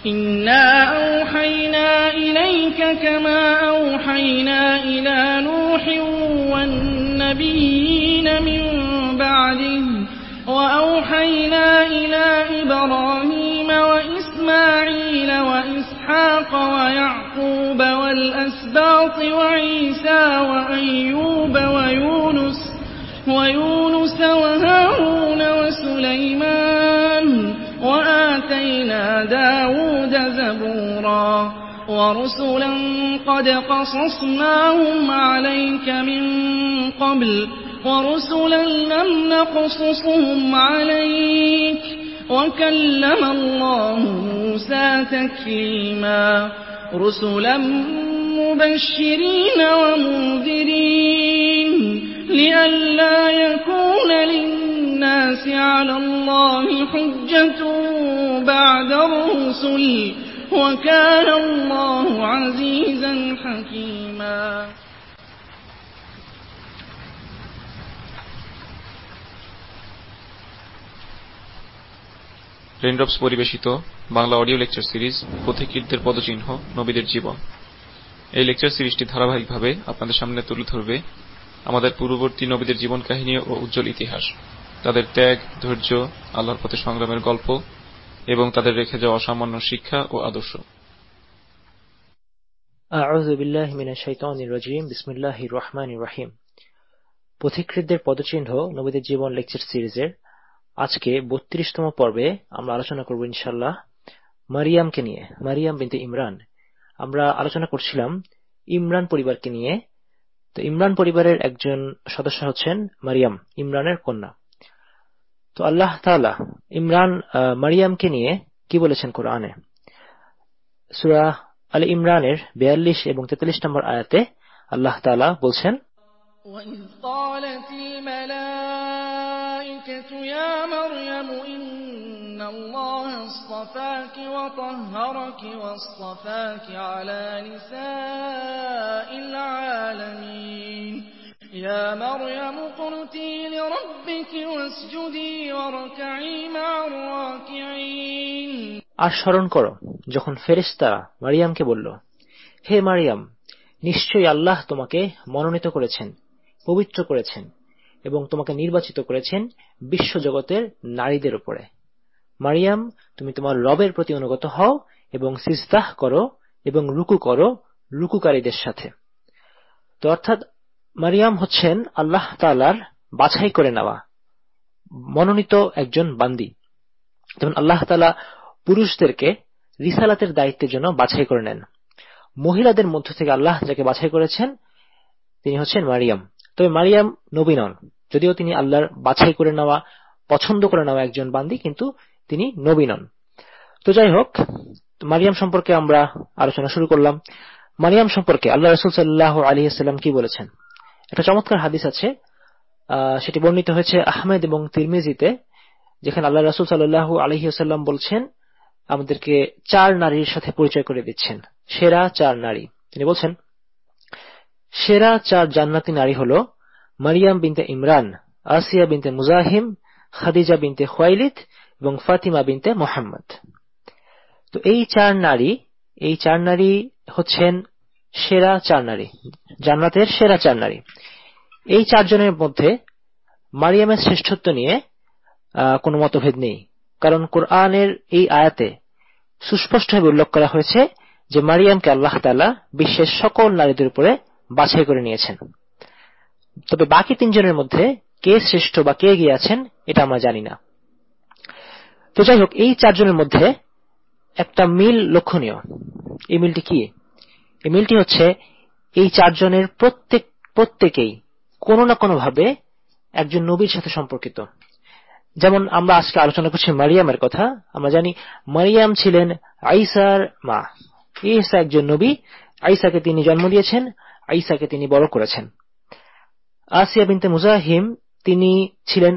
إنا أوحينا إليك كما أوحينا إلى نوح والنبيين من بعده وأوحينا إلى إبراهيم وإسماعيل وإسحاق ويعقوب والأسباط وعيسى وأيوب ويونس وهارون وسليمان وآتينا داود زبورا ورسلا قد قصصناهم عليك من قبل ورسلا لم نقصصهم عليك وكلم الله موسى تكليما رسلا مبشرين ومنذرين لئلا يكون للناس على الله حجة بعد الرسل وكان الله عزيزا حكيما Raindrops পরিবেশিত Bangla audio lecture series পথিকৃতদের পদচিহ্ন নবীদের জীবন। এই লেকচার সিরিজটি ধারাবাহিকভাবে আপনাদের সামনে তুলে ধরবে আমাদের পূর্ববর্তী নবীদের জীবন কাহিনী ও উজ্জ্বল ইতিহাস, তাদের ত্যাগ, ধৈর্য, আল্লাহর পথে সংগ্রামের গল্প এবং তাদের রেখে যাওয়া অসামান্য শিক্ষা ও আদর্শ। আউযু বিল্লাহি মিনাশ শাইতানির রাজীম। বিসমিল্লাহির রহমানির রহিম। পথিকৃতদের পদচিহ্ন নবীদের জীবন লেকচার সিরিজের আজকে ৩২তম পর্বে আমরা আলোচনা করব ইনশাআল্লাহ মারিয়ামকে নিয়ে, মারিয়াম বিনতে ইমরান। আমরা আলোচনা করছিলাম ইমরান পরিবারকে নিয়ে। তো ইমরান পরিবারের একজন সদস্য হচ্ছেন মারিয়াম, ইমরানের কন্যা। তো আল্লাহ তাআলা মারিয়ামকে নিয়ে কি বলেছেন কোরআনে? সূরা আলে ইমরানের ৪২ এবং ৪৩ নম্বর আয়াতে আল্লাহ তাআলা বলছেন, وَإِذْ قَالَتِ الْمَلَائِكَةُ يَا مَرْيَمُ إِنَّ اللَّهَ اصْطَفَاكِ وَطَهَّرَكِ وَاصْطَفَاكِ عَلَى نِسَاءِ الْعَالَمِينَ يَا مَرْيَمُ اقْنُتِي لِرَبِّكِ وَاسْجُدِي وَارْكَعِي مَعَ الرَّاكِعِينَ। আর স্মরণ করো যখন ফেরেশতারা মারিয়ামকে বলল, হে মারিয়াম, নিশ্চয়ই আল্লাহ তোমাকে মনোনীত করেছেন, পবিত্র করেছেন এবং তোমাকে নির্বাচিত করেছেন বিশ্বজগতের নারীদের উপরে। মারিয়াম, তুমি তোমার রবের প্রতি অনুগত হও এবং সিজদাহ করো এবং রুকু করো রুকুকারীদের সাথে। তো অর্থাৎ মারিয়াম হচ্ছেন আল্লাহ তাআলার বাছাই করে নেওয়া মনোনীত একজন বান্দী। যেমন আল্লাহ তাআলা পুরুষদেরকে রিসালাতের দায়িত্বের জন্য বাছাই করে নেন, মহিলাদের মধ্য থেকে আল্লাহ যাকে বাছাই করেছেন তিনি হচ্ছেন মারিয়াম। তবে মারিয়াম নবী নন, যদিও তিনি আল্লাহর বাছাই করে নেওয়া, পছন্দ করে নেওয়া একজন বান্দী, কিন্তু তিনি নবী নন। তো যাই হোক, মারিয়াম সম্পর্কে আমরা আলোচনা শুরু করলাম। মারিয়াম সম্পর্কে আল্লাহ রাসূল সাল্লাল্লাহু আলাইহি ওয়াসাল্লাম কি বলেছেন? একটা চমৎকার হাদিস আছে, সেটি বর্ণিত হয়েছে আহমেদ এবং তিরমিজিতে, যেখানে আল্লাহ রাসূল সাল্লাল্লাহু আলাইহি ওয়াসাল্লাম বলছেন, আমাদেরকে ৪ নারীর সাথে পরিচয় করে দিচ্ছেন, সেরা ৪ নারী। তিনি বলছেন, সেরা ৪ জান্নাতি নারী হলো মারিয়াম বিনতে ইমরান, আসিয়া বিনতে মুজাহিম, খাদিজা বিনতে খুয়াইলিদ এবং ফাতিমা বিনতে মুহাম্মদ। তো এই ৪ নারী হচ্ছেন সেরা ৪ নারী, জান্নাতের সেরা ৪ নারী। এই ৪ জনের মধ্যে মারিয়ামের শ্রেষ্ঠত্ব নিয়ে কোনো মতভেদ নেই, কারণ কোরআনের এই আয়াতে সুস্পষ্টভাবে উল্লেখ করা হয়েছে যে মারিয়ামকে আল্লাহ তাআলা বিশ্বের সকল নারীদের উপরে বাছাই করে নিয়েছেন। তবে বাকি ৩ জনের মধ্যে কে শ্রেষ্ঠ বা কে এগিয়ে আছেন এটা আমরা জানি না। তো যাই হোক, এই ৪ জনের মধ্যে একটা মিল লক্ষণীয়। এই মিলটি কি? এই মিলটি হচ্ছে এই ৪ জনের প্রত্যেকেই কোনো না কোনো ভাবে একজন নবীর সাথে সম্পর্কিত। যেমন আমরা আজকে আলোচনা করছি মারিয়ামের কথা। আমরা জানি মারিয়াম ছিলেন ঈসার মা। ঈসা একজন নবী, ঈসাকে তিনি জন্ম দিয়েছেন, ঈসাকে তিনি বড় করেছেন। আসিয়া বিনতে মুজাহিম, তিনি ছিলেন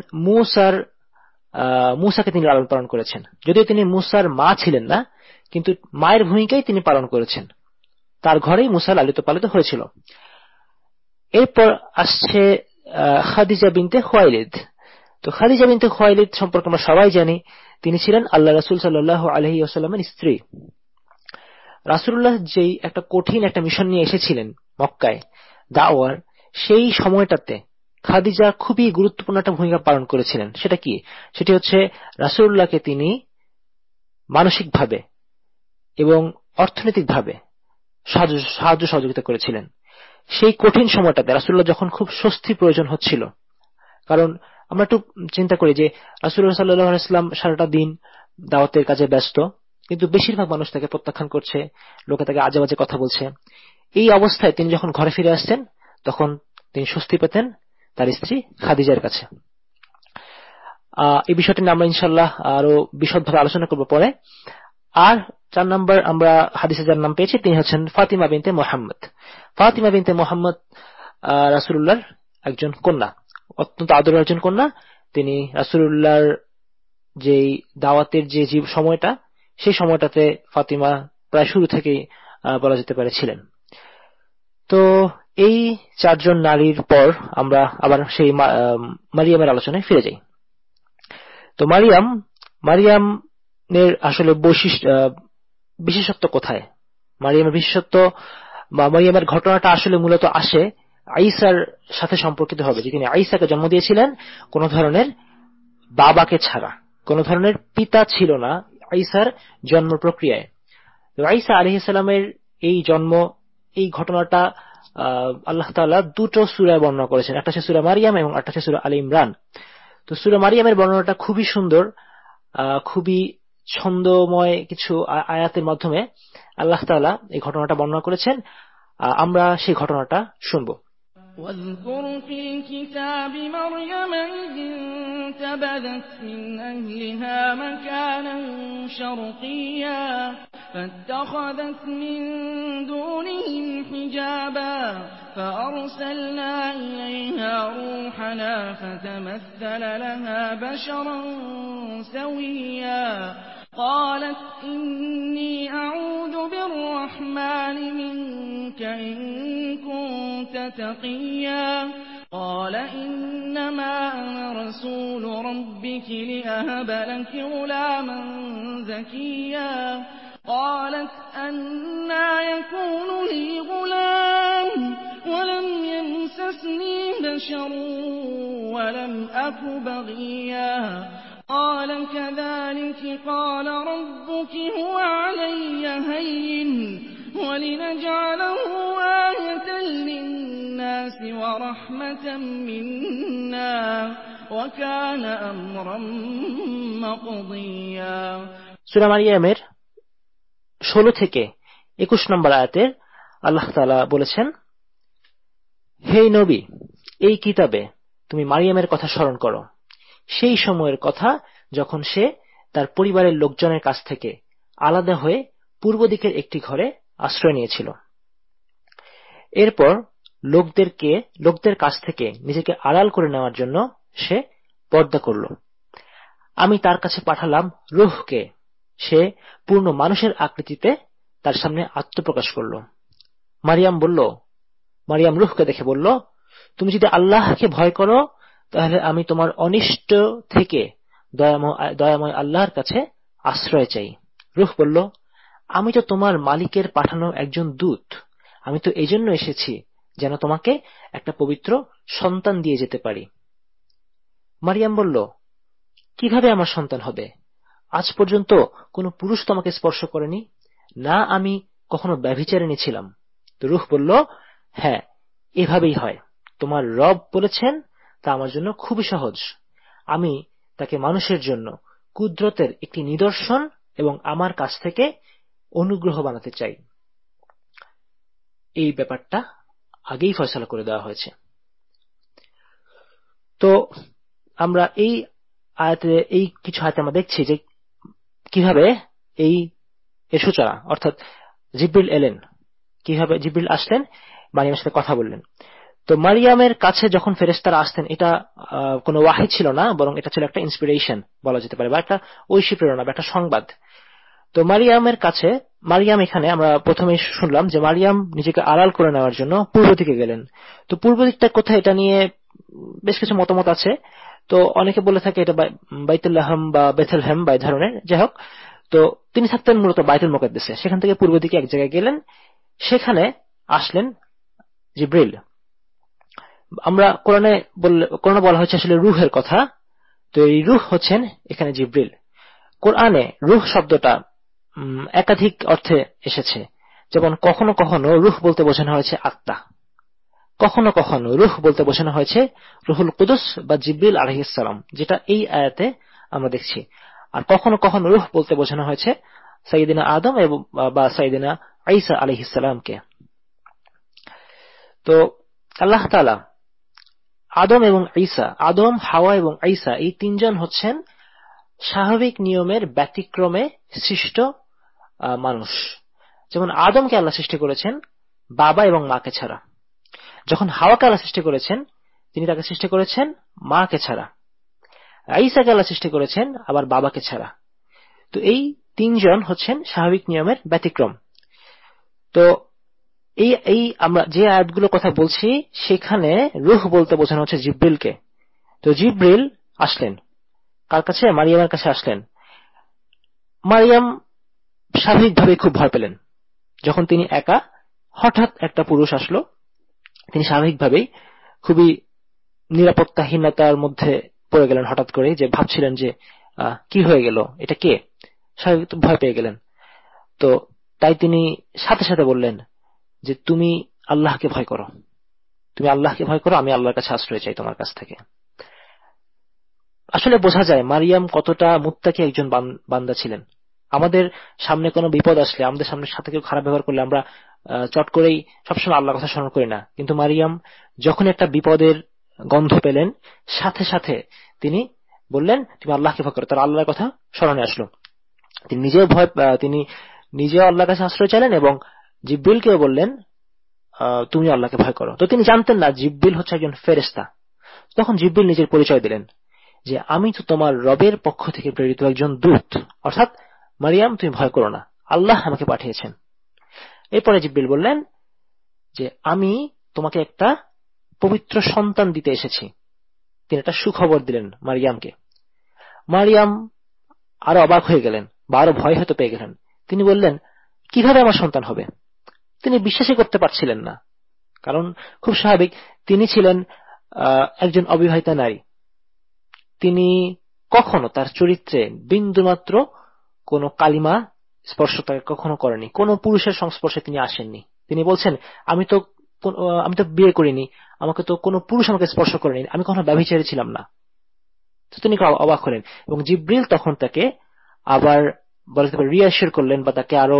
মূসাকে তিনি লালন পালন করেছেন। যদিও তিনি মূসার মা ছিলেন না, কিন্তু মায়ের ভূমিকাই তিনি পালন করেছেন, তার ঘরেই মূসা লালিত পালিত হয়েছিল। এরপর আসছে খাদিজা বিনতে খুয়াইলিদ। তো খাদিজা বিনতে খুয়াইলিদ সম্পর্কে আমরা সবাই জানি, তিনি ছিলেন আল্লাহ রাসূল সাল্লাল্লাহু আলাইহি ওয়াসাল্লামের স্ত্রী। রাসূলুল্লাহ যেই একটা কঠিন একটা মিশন নিয়ে এসেছিলেন মক্কায় দাওয়ার, সেই সময়টাতে খাদিজা খুবই গুরুত্বপূর্ণ একটা ভূমিকা পালন করেছিলেন। সেটা কি? সেটি হচ্ছে রাসূলুল্লাহকে তিনি মানসিকভাবে এবং অর্থনৈতিকভাবে সাহায্য সহযোগিতা করেছিলেন। সেই কঠিন সময়টাতে রাসূলুল্লাহ যখন খুব স্বস্তির প্রয়োজন হচ্ছিল, কারণ আমরা একটু চিন্তা করি যে রাসূলুল্লাহ সাল্লাল্লাহু আলাইহি ওয়াসাল্লাম সারাটা দিন দাওয়াতের কাজে ব্যস্ত, কিন্তু বেশিরভাগ মানুষ তাকে প্রত্যাখ্যান করছে, লোকে তাকে আজে বাজে কথা বলছে। এই অবস্থায় তিনি যখন ঘরে ফিরে আসতেন, তখন তিনি স্বস্তি পেতেন তার স্ত্রী খাদিজার কাছে। এই বিষয়টি নিয়ে আমরা ইনশাআল্লাহ আরো বিশদভাবে আলোচনা করব পরে। আর 4 নম্বর আমরা হাদিসে যার নাম পেয়েছি, তিনি হচ্ছেন ফাতিমা বিনতে মুহাম্মদ। ফাতিমা বিনতে মুহাম্মদ রাসূলুল্লাহর একজন কন্যা, অত্যন্ত আদরের একজন কন্যা। তিনি রাসূলুল্লাহর যেই দাওয়াতের যে সময়টা, সেই সময়টাতে ফাতিমা প্রায় শুরু থেকেই বলা যেতে পারে ছিলেন। তো এই 4 জন নারীর পর আমরা আবার সেই মারিয়ামের আলোচনায় ফিরে যাই। তো মারিয়ামের আসলে বিশেষত্ব কোথায়? মারিয়ামের বিশেষত্ব বা মারিয়ামের ঘটনাটা আসলে মূলত আসে ঈসার সাথে সম্পর্কিত হবে, যে তিনি ঈসাকে জন্ম দিয়েছিলেন কোন ধরনের বাবাকে ছাড়া, কোন ধরনের পিতা ছিল না ঈসার জন্ম প্রক্রিয়ায়। তো ঈসা আলাইহিস সালামের এই জন্ম, এই ঘটনাটা আল্লাহ তাআলা দুটো সূরায় বর্ণনা করেছেন, একটা হচ্ছে সূরা মারিয়াম এবং একটা হচ্ছে সূরা আলে ইমরান। তো সূরা মারিয়ামের বর্ণনাটা খুবই সুন্দর, খুবই ছন্দময় কিছু আয়াতের মাধ্যমে আল্লাহ তাআলা এই ঘটনাটা বর্ণনা করেছেন। আমরা সেই ঘটনাটা শুনব। واذكر في الكتاب مريم إذ انتبذت من أهلها مكانا شرقيا فاتخذت من دونهم حجابا فأرسلنا إليها روحنا فتمثل لها بشرا سويا قالت إني أعوذ بالرحمن منك إن كنت تقيا قال إنما أنا رسول ربك لأهب لك غلاما زكيا قالت أنى يكون لي غلام ولم يمسسني بشر ولم أك بغيا قال كذلك قال ربك هو علي هين ولنجعله آية للناس ورحمة منا وكان أمرا مقضيا। সূরা মারিয়ামের 16 থেকে 21 নম্বর আয়াতে আল্লাহ তাআলা বলেছেন, হে নবী, এই কিতাবে তুমি মারিয়ামের কথা স্মরণ করো, সেই সময়ের কথা যখন সে তার পরিবারের লোকজনের কাছ থেকে আলাদা হয়ে পূর্ব দিকের একটি ঘরে আশ্রয় নিয়েছিল। এরপর লোকদের কাছ থেকে নিজেকে আড়াল করে নেওয়ার জন্য সে পর্দা করল। আমি তার কাছে পাঠালাম রূহকে, সে পূর্ণ মানুষের আকৃতিতে তার সামনে আত্মপ্রকাশ করল। মারিয়াম রূহকে দেখে বলল, তুমি যদি আল্লাহকে ভয় করো, তাহলে আমি তোমার অনিষ্ট থেকে দয়াময় আল্লাহর কাছে আশ্রয় চাই। রূহ বলল, আমি তো তোমার মালিকের পাঠানো একজন দূত, আমি তো এজন্য এসেছি যেন তোমাকে একটা পবিত্র সন্তান দিয়ে যেতে পারি। মারিয়াম বলল, কিভাবে আমার সন্তান হবে? আজ পর্যন্ত কোনো পুরুষ তোমাকে স্পর্শ করেনি, না আমি কখনো ব্যভিচারিণী ছিলাম। তো রূহ বলল, হ্যাঁ, এভাবেই হয়। তোমার রব বলেছেন, তা আমার জন্য খুবই সহজ। আমি তাকে মানুষের জন্য কুদরতের একটি নিদর্শন এবং আমার কাছ থেকে অনুগ্রহ বানাতে চাই। এই ব্যাপারটা আগেই ফয়সালা করে দেওয়া হয়েছে। তো আমরা এই কিছু আয়াতে আমরা দেখছি যে কিভাবে এই সূচনা, অর্থাৎ জিবরিল এলেন, কিভাবে জিবরিল আসলেন, মারিয়ামের সাথে কথা বললেন। তো মারিয়ামের কাছে যখন ফেরেশতারা আসতেন, এটা কোনো ওয়াহী ছিল না, বরং এটা ছিল একটা ইন্সপিরেশন বলা যেতে পারে, বা একটা ঐশী প্রেরণা বা একটা সংবাদ। তো মারিয়াম এখানে আমরা প্রথমেই শুনলাম যে মারিয়াম নিজেকে আড়াল করে নেওয়ার জন্য পূর্ব দিকে গেলেন। তো পূর্ব দিকটা কোথায়, এটা নিয়ে বেশ কিছু মতামত আছে। তো অনেকে বলে থাকে এটা বাইতুল্লাহম বা বেথেলহেম বা এই ধরনের, যাই হোক। তো তিনি থাকতেন মূলত বাইতুল মুকাদ্দাসে, সেখান থেকে পূর্ব দিকে এক জায়গায় গেলেন, সেখানে আসলেন জিব্রিল। আমরা কোরআনে বলা হয়েছে আসলে রূহের কথা, তো এই রূহ হচ্ছেন এখানে জিব্রিল। কোরআনে রূহ শব্দটা একাধিক অর্থে এসেছে, যেমন কখনো কখনো রূহ বলতে বোঝানো হয়েছে আত্মা, কখনো কখনো রূহ বলতে বোঝানো হয়েছে রুহুল কুদুস বা জিব্রিল আলাইহিস সালাম, যেটা এই আয়াতে আমরা দেখছি। আর কখনো কখনো রূহ বলতে বোঝানো হয়েছে সাইয়েদিনা আদম বা সাইয়েদিনা ঈসা আলাইহিস সালামকে। তো আল্লাহ তাআলা আদম, হাওয়া এবং ঈসা এই তিনজন হচ্ছেন স্বাভাবিক নিয়মের ব্যতিক্রমে সৃষ্ট মানুষ। যেমন আদমকে আল্লাহ সৃষ্টি করেছেন বাবা এবং মাকে ছাড়া, যখন হাওয়াকে আল্লাহ সৃষ্টি করেছেন তিনি তাকে সৃষ্টি করেছেন মাকে ছাড়া, ঈসাকে আল্লাহ সৃষ্টি করেছেন আবার বাবাকে ছাড়া। তো এই তিনজন হচ্ছেন স্বাভাবিক নিয়মের ব্যতিক্রম। তো এই আমরা যে আয়াতগুলো কথা বলছি সেখানে রূহ বলতে বোঝানো হচ্ছে জিব্রিলকে। তো জিব্রিল আসলেন কার কাছে? মারিয়ামের কাছে আসলেন। মারিয়াম স্বাভাবিকভাবে খুব ভয় পেলেন যখন তিনি একা, হঠাৎ একটা পুরুষ আসলো। তিনি স্বাভাবিকভাবেই খুবই নিরাপত্তাহীনতার মধ্যে পড়ে গেলেন হঠাৎ করে, যে ভাবছিলেন যে কি হয়ে গেল, এটা কে, স্বাভাবিক ভয় পেয়ে গেলেন। তো তাই তিনি সাথে সাথে বললেন যে তুমি আল্লাহকে ভয় করো, আমি আল্লাহর কাছে আশ্রয় চাই তোমার কাছ থেকে। আসলে বোঝা যায় মারিয়াম কতটা মুত্তাকি একজন বান্দা ছিলেন। আমাদের সামনে কোনো বিপদ আসলে, আমাদের সাথে কেউ খারাপ ব্যবহার করলে আমরা চট করেই সবসময় আল্লাহর কথা স্মরণ করি না, কিন্তু মারিয়াম যখন একটা বিপদের গন্ধ পেলেন সাথে সাথে তিনি বললেন তুমি আল্লাহকে ভয় করো, তার আল্লাহর কথা স্মরণে আসলো। তিনি নিজেও আল্লাহর কাছে আশ্রয় চাইলেন এবং জিব্রিলকেও বললেন তুমি আল্লাহকে ভয় করো। তো তিনি জানতেন না জিব্রিল হচ্ছে একজন ফেরেশতা। তখন জিব্রিল নিজের পরিচয় দিলেন যে আমি তো তোমার রবের পক্ষ থেকে প্রেরিত একজন দূত, অর্থাৎ মারিয়াম তুমি ভয় করো না, আল্লাহ আমাকে পাঠিয়েছেন। এরপরে জিব্রিল বললেন যে আমি তোমাকে একটা পবিত্র সন্তান দিতে এসেছি। তিনি একটা সুখবর দিলেন মারিয়ামকে। মারিয়াম আরো অবাক হয়ে গেলেন বা আরো ভয় হতে পেয়ে গেলেন। তিনি বললেন কিভাবে আমার সন্তান হবে? তিনি বিশ্বাসই করতে পারছিলেন না, কারণ খুব স্বাভাবিক, তিনি ছিলেন একজন অবিবাহিতা নারী। তিনি কখনো তার চরিত্রে বিন্দুমাত্র কোনো কালিমা স্পর্শ তাকে কখনো করেনি, কোনো পুরুষের সংস্পর্শে তিনি আসেননি। তিনি বলছেন আমি তো বিয়ে করিনি, আমাকে তো কোনো পুরুষ আমাকে স্পর্শ করেনি, আমি কখনো ব্যভিচারী ছিলাম না। তো তিনি অবাক হলেন এবং জিব্রিল তখন তাকে আবার বলতে পারে রিঅ্যাসিওর করলেন বা তাকে আরো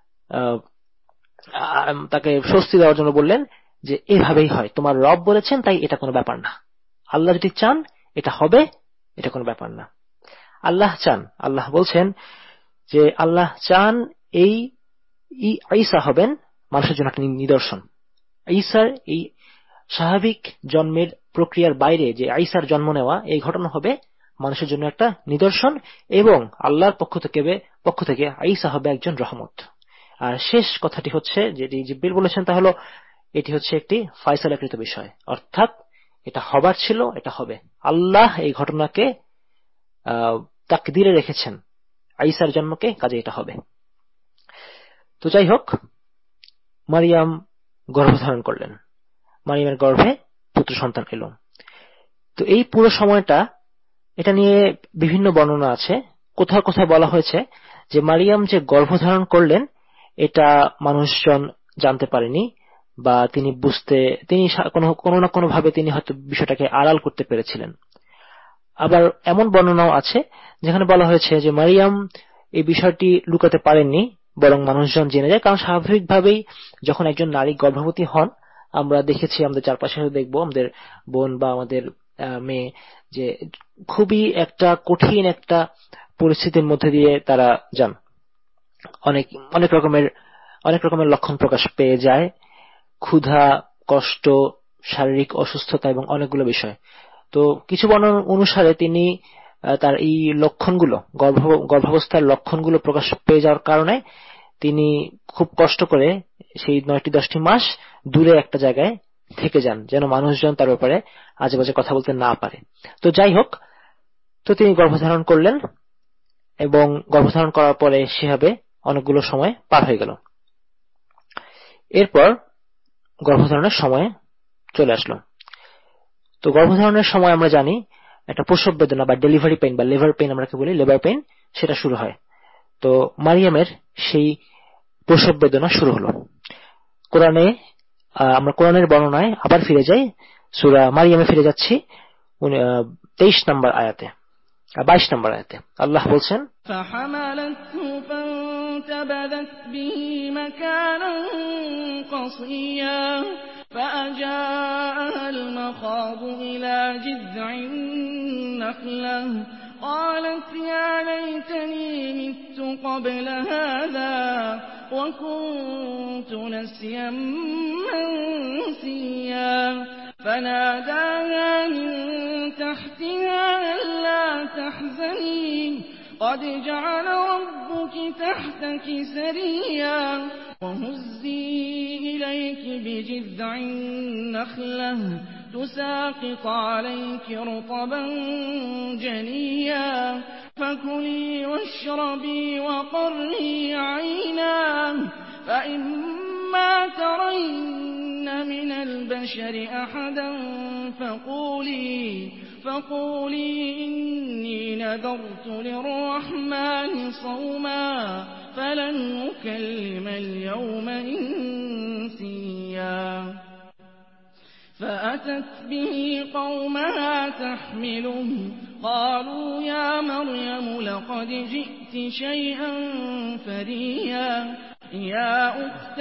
তাকে স্বস্তি দেওয়ার জন্য বললেন যে এভাবেই হয়, তোমার রব বলেছেন তাই এটা কোনো ব্যাপার না, আল্লাহ যদি চান এটা হবে, এটা কোনো ব্যাপার না। আল্লাহ চান, আল্লাহ বলছেন যে আল্লাহ চান এই ঈসা হবেন মানুষের জন্য একটা নিদর্শন। ঈসার এই স্বাভাবিক জন্মের প্রক্রিয়ার বাইরে যে ঈসার জন্ম নেওয়া, এই ঘটনা হবে মানুষের জন্য একটা নিদর্শন, এবং আল্লাহর পক্ষ থেকে ঈসা হবে একজন রহমত। আর শেষ কথাটি হচ্ছে যেটি জিব্রিল বলেছেন তা হলো এটি হচ্ছে একটি ফয়সালাকৃত বিষয়, অর্থাৎ এটা হবার ছিল, এটা হবে। আল্লাহ এই ঘটনাকে তাকদীরে রেখেছেন, ঈসার জন্মকে, কাজে এটা হবে। তো যাই হোক, মারিয়াম গর্ভধারণ করলেন, মারিয়ামের গর্ভে পুত্র সন্তান এলো। তো এই পুরো সময়টা এটা নিয়ে বিভিন্ন বর্ণনা আছে। কোথাও কোথাও বলা হয়েছে যে মারিয়াম যে গর্ভধারণ করলেন এটা মানুষজন জানতে পারেনি, বা তিনি কোনো না কোনো ভাবে তিনি হয়তো বিষয়টাকে আড়াল করতে পেরেছিলেন। আবার এমন বর্ণনাও আছে যেখানে বলা হয়েছে যে মারিয়াম এই বিষয়টি লুকাতে পারেননি, বরং মানুষজন জেনে যায়। কারণ স্বাভাবিকভাবেই যখন একজন নারী গর্ভবতী হন, আমরা দেখেছি, আমাদের চারপাশে দেখবো, আমাদের বোন বা আমাদের মেয়ে, যে খুবই একটা কঠিন একটা পরিস্থিতির মধ্যে দিয়ে তারা যান, অনেক রকমের লক্ষণ প্রকাশ পেয়ে যায়, ক্ষুধা, কষ্ট, শারীরিক অসুস্থতা এবং অনেকগুলো বিষয়। তো কিছু বর্ণনা অনুসারে তিনি তার এই লক্ষণগুলো, গর্ভাবস্থার লক্ষণগুলো প্রকাশ পেয়ে যাওয়ার কারণে তিনি খুব কষ্ট করে সেই 9-10টি মাস দূরে একটা জায়গায় থেকে যান, যেন মানুষজন তার ব্যাপারে আজেবাজে কথা বলতে না পারে। তো যাই হোক, তো তিনি গর্ভধারণ করলেন এবং গর্ভধারণ করার পরে সেভাবে অনেকগুলো সময় পার হয়ে গেল। এরপর গর্ভধারণের সময় চলে আসলো। তো গর্ভধারণের সময় আমরা জানি একটা প্রসব বেদনা বা ডেলিভারি পেইন বা লেবার পেইন, আমরা কি বলি লেবার পেইন, সেটা শুরু হয়। তো মারিয়ামের সেই প্রসব বেদনা শুরু হলো। কোরআনে আমরা কোরআনের বর্ণনায় আবার ফিরে যাই, সূরা মারিয়ামে ফিরে যাচ্ছি 23 নম্বর আয়াতে, 22 নম্বর আয়াতে আল্লাহ বলছেন, فحملته فانتبذت به مكانا قصيا فأجاءها المخاض إلى جذع النخلة قالت يا ليتني مت قبل هذا وكنت نسيا منسيا فناداها من تحتها ألا تحزني قد جعل ربك تحتك سريا وهزي إليك بجذع النخلة تساقط عليك رطبا جنيا فكلي واشربي وقري عينا فإما ترين من البشر أحدا فقولي إني نذرت للرحمن صوما فلن أكلم اليوم إنسيا فأتت به قومها تحمله قالوا يا مريم لقد جئت شيئا فريا يا أخت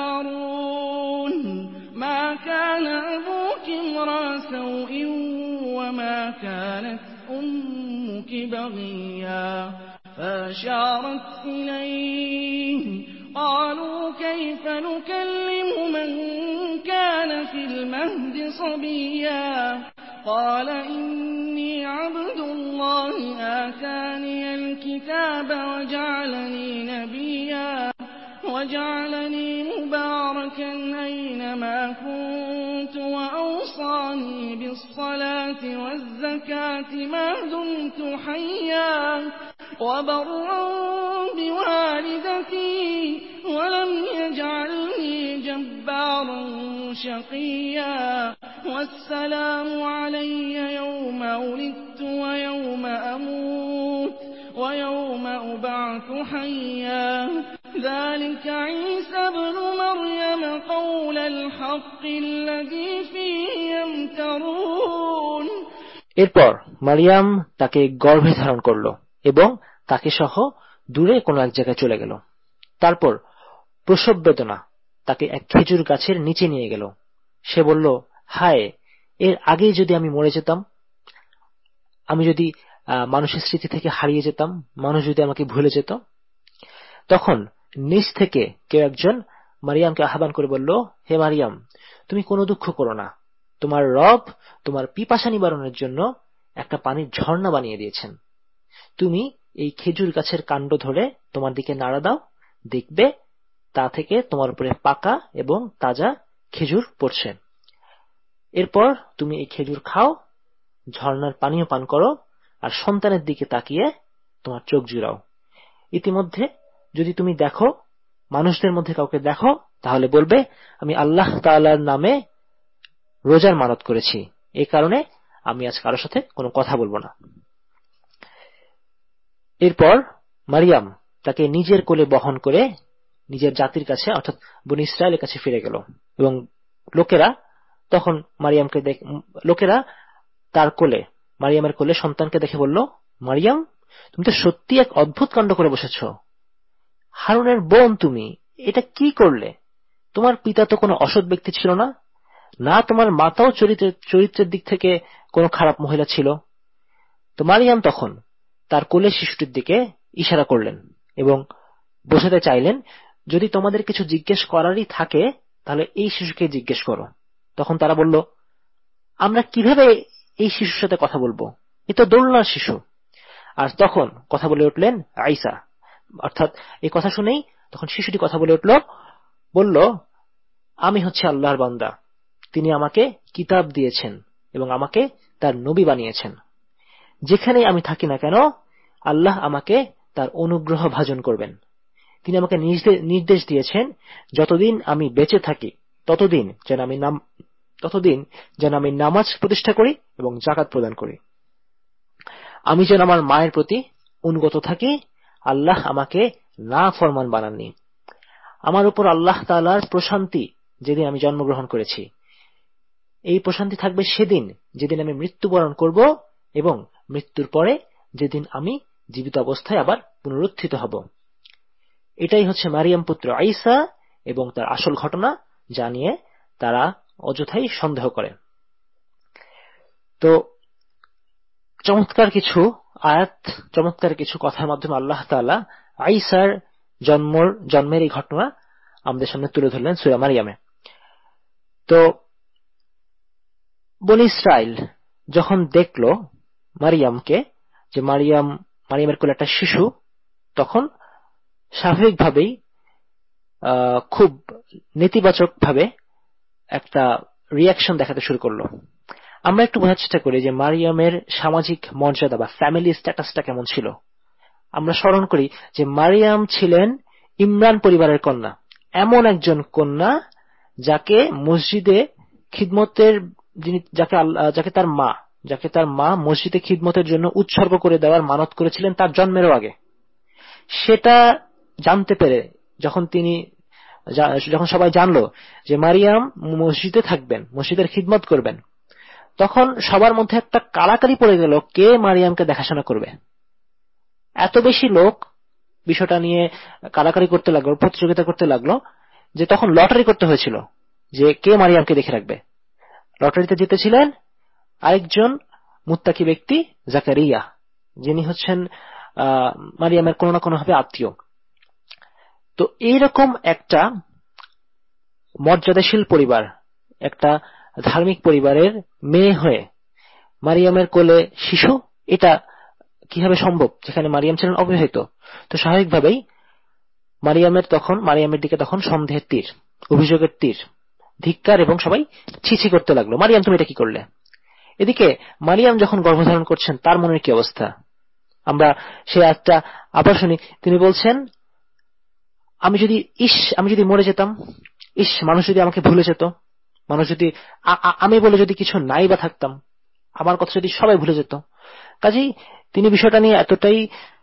هارون ما كان أبوك امرأ سوء وما كانت أمك بغيا فأشارت إليه قالوا كيف نكلم من كان في المهد صبيا قال إني عبد الله آتاني الكتاب وجعلني نبيا وجعلني مباركا أينما كنت وأوصاني بالصلاة والزكاة ما دمت حيا وبرا بوالدتي ولم يجعلني جبارا شقيا والسلام علي يوم ولدت ويوم أموت ويوم أبعث حيا ذلك عيسى ابن مريم قول الحق الذي فيه يمترون এরপর মারিয়াম তাকে গর্ভে ধারণ করল এবং তাকে সহ দূরে কোনো এক জায়গায় চলে গেল। তারপর প্রসব বেদনা তাকে এক খেজুর গাছের নিচে নিয়ে গেল। সে বলল, হায়, এর আগেই যদি আমি মরে যেতাম, আমি যদি মানুষের স্মৃতি থেকে হারিয়ে যেতাম, মানুষ যদি আমাকে ভুলে যেত। তখন নিচ থেকে কেউ একজন মারিয়ামকে আহ্বান করে বলল, হে মারিয়াম, তুমি কোনো দুঃখ করো না, তোমার রব তোমার পিপাসা নিবারণের জন্য একটা পানির ঝর্ণা বানিয়ে দিয়েছেন। তুমি এই খেজুর গাছের কাণ্ড ধরে তোমার দিকে নাড়া দাও, দেখবে তা থেকে তোমার উপরে পাকা এবং তাজা খেজুর পড়ছে। এরপর তুমি এই খেজুর খাও, ঝর্ণার পানীয় পান করো, আর সন্তানের দিকে তাকিয়ে তোমার চোখ জুড়াও। ইতিমধ্যে যদি তুমি দেখো, মানুষদের মধ্যে কাউকে দেখো, তাহলে বলবে, আমি আল্লাহ তাআলার নামে রোজার মানত করেছি, এই কারণে আমি আজ কারোর সাথে কোনো কথা বলবো না। এরপর মারিয়াম তাকে নিজের কোলে বহন করে নিজের জাতির কাছে, অর্থাৎ বনী ইসরায়েলের কাছে ফিরে গেল। এবং লোকেরা তার কোলে, মারিয়ামের কোলে সন্তানকে দেখে বলল, মারিয়াম, তুমি তো সত্যি এক অদ্ভুত কাণ্ড করে বসেছ। হারুনের বোন তুমি, এটা কি করলে? তোমার পিতা তো কোনো অসৎ ব্যক্তি ছিল না, না তোমার মাতাও চরিত্রের দিক থেকে কোনো খারাপ মহিলা ছিল। তো মারিয়াম তখন তার কোলে শিশুটির দিকে ইশারা করলেন এবং বোঝাতে চাইলেন, যদি তোমাদের কিছু জিজ্ঞেস করারই থাকে তাহলে এই শিশুকে জিজ্ঞেস করো। তখন তারা বলল, আমরা কিভাবে এই শিশুর সাথে কথা বলবো, এ তো দোলনার শিশু। আর তখন কথা বলে উঠলেন ঈসা, অর্থাৎ এই কথা শুনেই তখন শিশুটি কথা বলে উঠল, বলল, আমি হচ্ছে আল্লাহর বান্দা, তিনি আমাকে কিতাব দিয়েছেন এবং আমাকে তার নবী বানিয়েছেন। যেখানেই আমি থাকি না কেন আল্লাহ আমাকে তার অনুগ্রহ ভাজন করবেন। তিনি আমাকে নির্দেশ দিয়েছেন যতদিন আমি বেঁচে থাকি ততদিন যেন আমি নামাজ প্রতিষ্ঠা করি এবং যাকাত প্রদান করি। আমি যেন আমার মায়ের প্রতি অনুগত থাকি। আল্লাহ আমাকে নাফরমান বানাননি। আমার উপর আল্লাহ তাআলার প্রশান্তি যেদিন আমি জন্মগ্রহণ করেছি, এই প্রশান্তি থাকবে সেদিন যেদিন আমি মৃত্যুবরণ করব এবং মৃত্যুর পরে যেদিন আমি জীবিত অবস্থায় আবার পুনরুত্থিত হব। এটাই হচ্ছে মারিয়াম পুত্র ঈসা এবং তার আসল ঘটনা, যা নিয়ে তারা অযথাই সন্দেহ করে। তো চমৎকার কিছু আয়াত, চমৎকার কিছু কথার মাধ্যমে আল্লাহ তাআলা ঈসার জন্মের এই ঘটনা আমাদের সামনে তুলে ধরলেন সূরা মারিয়ামে। তো বনী ইসরাইল যখন দেখল মারিয়ামকে, যে মারিয়ামের কোলে একটা শিশু, তখন স্বাভাবিকভাবেই খুব নেতিবাচক ভাবে একটা রিয়াকশন দেখাতে শুরু করলো। আমরা একটু বোঝার চেষ্টা করি যে মারিয়ামের সামাজিক মর্যাদা বা ফ্যামিলি স্ট্যাটাসটা কেমন ছিল। আমরা স্মরণ করি যে মারিয়াম ছিলেন ইমরান পরিবারের কন্যা, এমন একজন কন্যা যাকে মসজিদে খিদমতের যাকে তার মা মসজিদে খিদমতের জন্য উৎসর্গ করে দেওয়ার মানত করেছিলেন তার জন্মেরও আগে। সেটা জানতে পেরে যখন সবাই জানলো যে মারিয়াম মসজিদে থাকবেন, মসজিদের খিদমত করবেন, তখন সবার মধ্যে একটা কালাকালি পড়ে গেল কে মারিয়ামকে দেখাশোনা করবে। এত বেশি লোক বিষয়টা নিয়ে কালাকালি করতে লাগলো, প্রতিযোগিতা করতে লাগলো, যে তখন লটারি করতে হয়েছিল যে কে মারিয়ামকে দেখে রাখবে। লটারিতে জিতেছিলেন আরেকজন মুত্তাকি ব্যক্তি জাকারিয়া, যিনি হচ্ছেন মারিয়ামের কোনো না কোনো ভাবে আত্মীয়। তো এইরকম একটা মর্যাদাশীল পরিবার, একটা ধার্মিক পরিবারের মেয়ে হয়ে মারিয়ামের কোলে শিশু, এটা কিভাবে সম্ভব যেখানে মারিয়াম ছিলেন অবিবাহিত? তো স্বাভাবিকভাবেই মারিয়ামের দিকে তখন সন্দেহের তীর, অভিযোগের তীর, ধিক্কার, এবং সবাই ছিছি করতে লাগলো, মারিয়াম তুমি এটা কি করলে? এদিকে মারিয়াম যখন গর্ভধারণ করছেন তার মনের কি অবস্থা? আমরা সেই আয়াতটা আবার শুনি। তিনি বলছেন, আমি যদি মরে যেতাম, মানুষ যদি আমাকে ভুলে যেত, মানুষ যদি আমি বলে যদি কিছু নাই বা থাকতাম, আমার কথা যদি সবাই ভুলে যেত। কাজেই তিনি বিষয়টা নিয়ে এতটাই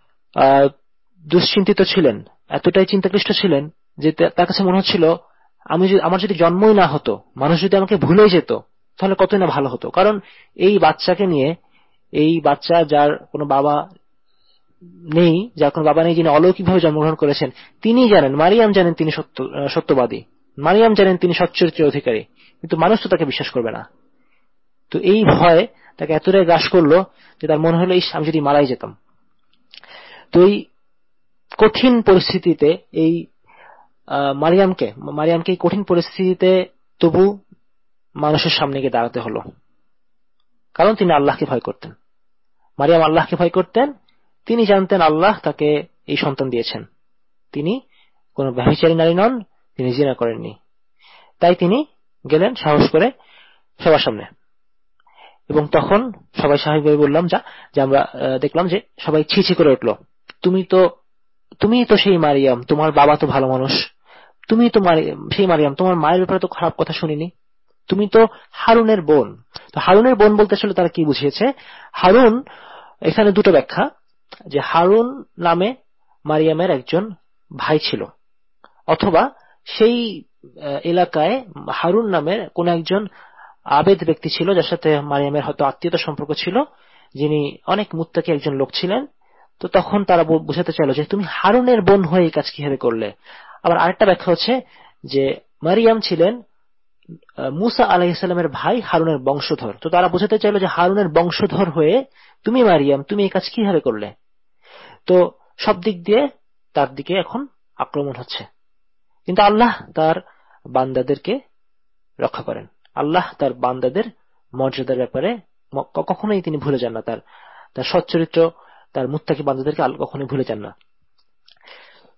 দুশ্চিন্তিত ছিলেন, এতটাই চিন্তাক্লিষ্ট ছিলেন যে তার কাছে মনে হচ্ছিল আমার যদি জন্মই না হতো, মানুষ যদি আমাকে ভুলেই যেত, তাহলে কতই না ভালো হতো। কারণ এই বাচ্চাকে নিয়ে, এই বাচ্চা যার কোনো বাবা নেই, যিনি অলৌকিকভাবে জন্মগ্রহণ করেছেন, তিনি জানেন, মারিয়াম জানেন তিনি সত্যবাদী, মারিয়াম জানেন তিনি সচ্চরিত্রের অধিকারী, কিন্তু মানুষ তো তাকে বিশ্বাস করবে না। তো এই ভয় তাকে এতটাই গ্রাস করলো যে তার মনে হলো আমি যদি মারাই যেতাম। তো এই কঠিন পরিস্থিতিতে এই মারিয়ামকে এই কঠিন পরিস্থিতিতে তবু মানুষের সামনে গিয়ে দাঁড়াতে হলো, কারণ তিনি আল্লাহকে ভয় করতেন। মারিয়াম আল্লাহকে ভয় করতেন। তিনি জানতেন আল্লাহ তাকে এই সন্তান দিয়েছেন, তিনি কোনো ব্যভিচারী নারী নন, তিনি জিনা করেননি। তাই তিনি গেলেন সাহস করে সবার সামনে, এবং তখন সবাই স্বাভাবিকভাবে বললাম যে আমরা দেখলাম যে সবাই ছিছি করে উঠল, তুমি তো সেই মারিয়াম, তোমার বাবা তো ভালো মানুষ, তুমি তো সেই মারিয়াম, তোমার মায়ের ব্যাপারে তো খারাপ কথা শুনিনি, তুমি তো হারুনের বোন। তো হারুনের বোন বলতে আসলে তারা কি বুঝিয়েছে? হারুন, এখানে দুটো ব্যাখ্যা, যে হারুন নামে মারিয়ামের একজন ভাই ছিল, অথবা সেই এলাকায় হারুন নামের কোন একজন আবেদ ব্যক্তি ছিল যার সাথে মারিয়ামের হয়তো আত্মীয়তা সম্পর্ক ছিল, যিনি অনেক মুত্তাকি একজন লোক ছিলেন। তো তখন তারা বোঝাতে চাইল যে তুমি হারুনের বোন হয়ে এই কাজ কিভাবে করলে। আবার আরেকটা ব্যাখ্যা হচ্ছে যে মারিয়াম ছিলেন মুসা আলাইহিস সালামের ভাই, হারুনের বংশধর। তো তারা বোঝাতে চাইল যে হারুনের বংশধর হয়ে তুমি মারিয়াম, তুমি এই কাজ কিভাবে করলে। তো সব দিক দিয়ে তার দিকে এখন আক্রমণ হচ্ছে, কিন্তু আল্লাহ তার বান্দাদেরকে রক্ষা করেন। আল্লাহ তার বান্দাদের মর্যাদার ব্যাপারে কখনোই তিনি ভুলে যান না, তার সচ্চরিত্র, তার মুত্তাকি বান্দাদেরকে কখনোই ভুলে যান না।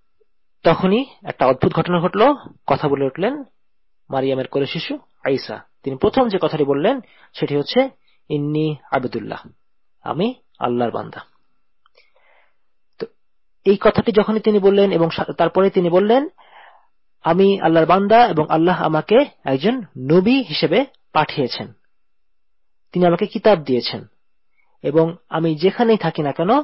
তখনই একটা অদ্ভুত ঘটনা ঘটলো, কথা বলে উঠলেন মারিয়ামের কোলে শিশু ঈসা। তিনি প্রথম যে কথাটি বললেন সেটি হচ্ছে ইন্নী আবদুল্লাহ, আমি আল্লাহর বান্দা। তো এই কথাটি যখনই তিনি বললেন এবং তারপরে তিনি বললেন আমি আল্লাহর বান্দা এবং আল্লাহ আমাকে একজন নবী হিসেবে পাঠিয়েছেন, তিনি আমাকে কিতাব দিয়েছেন এবং আমি যেখানেই থাকি না কেন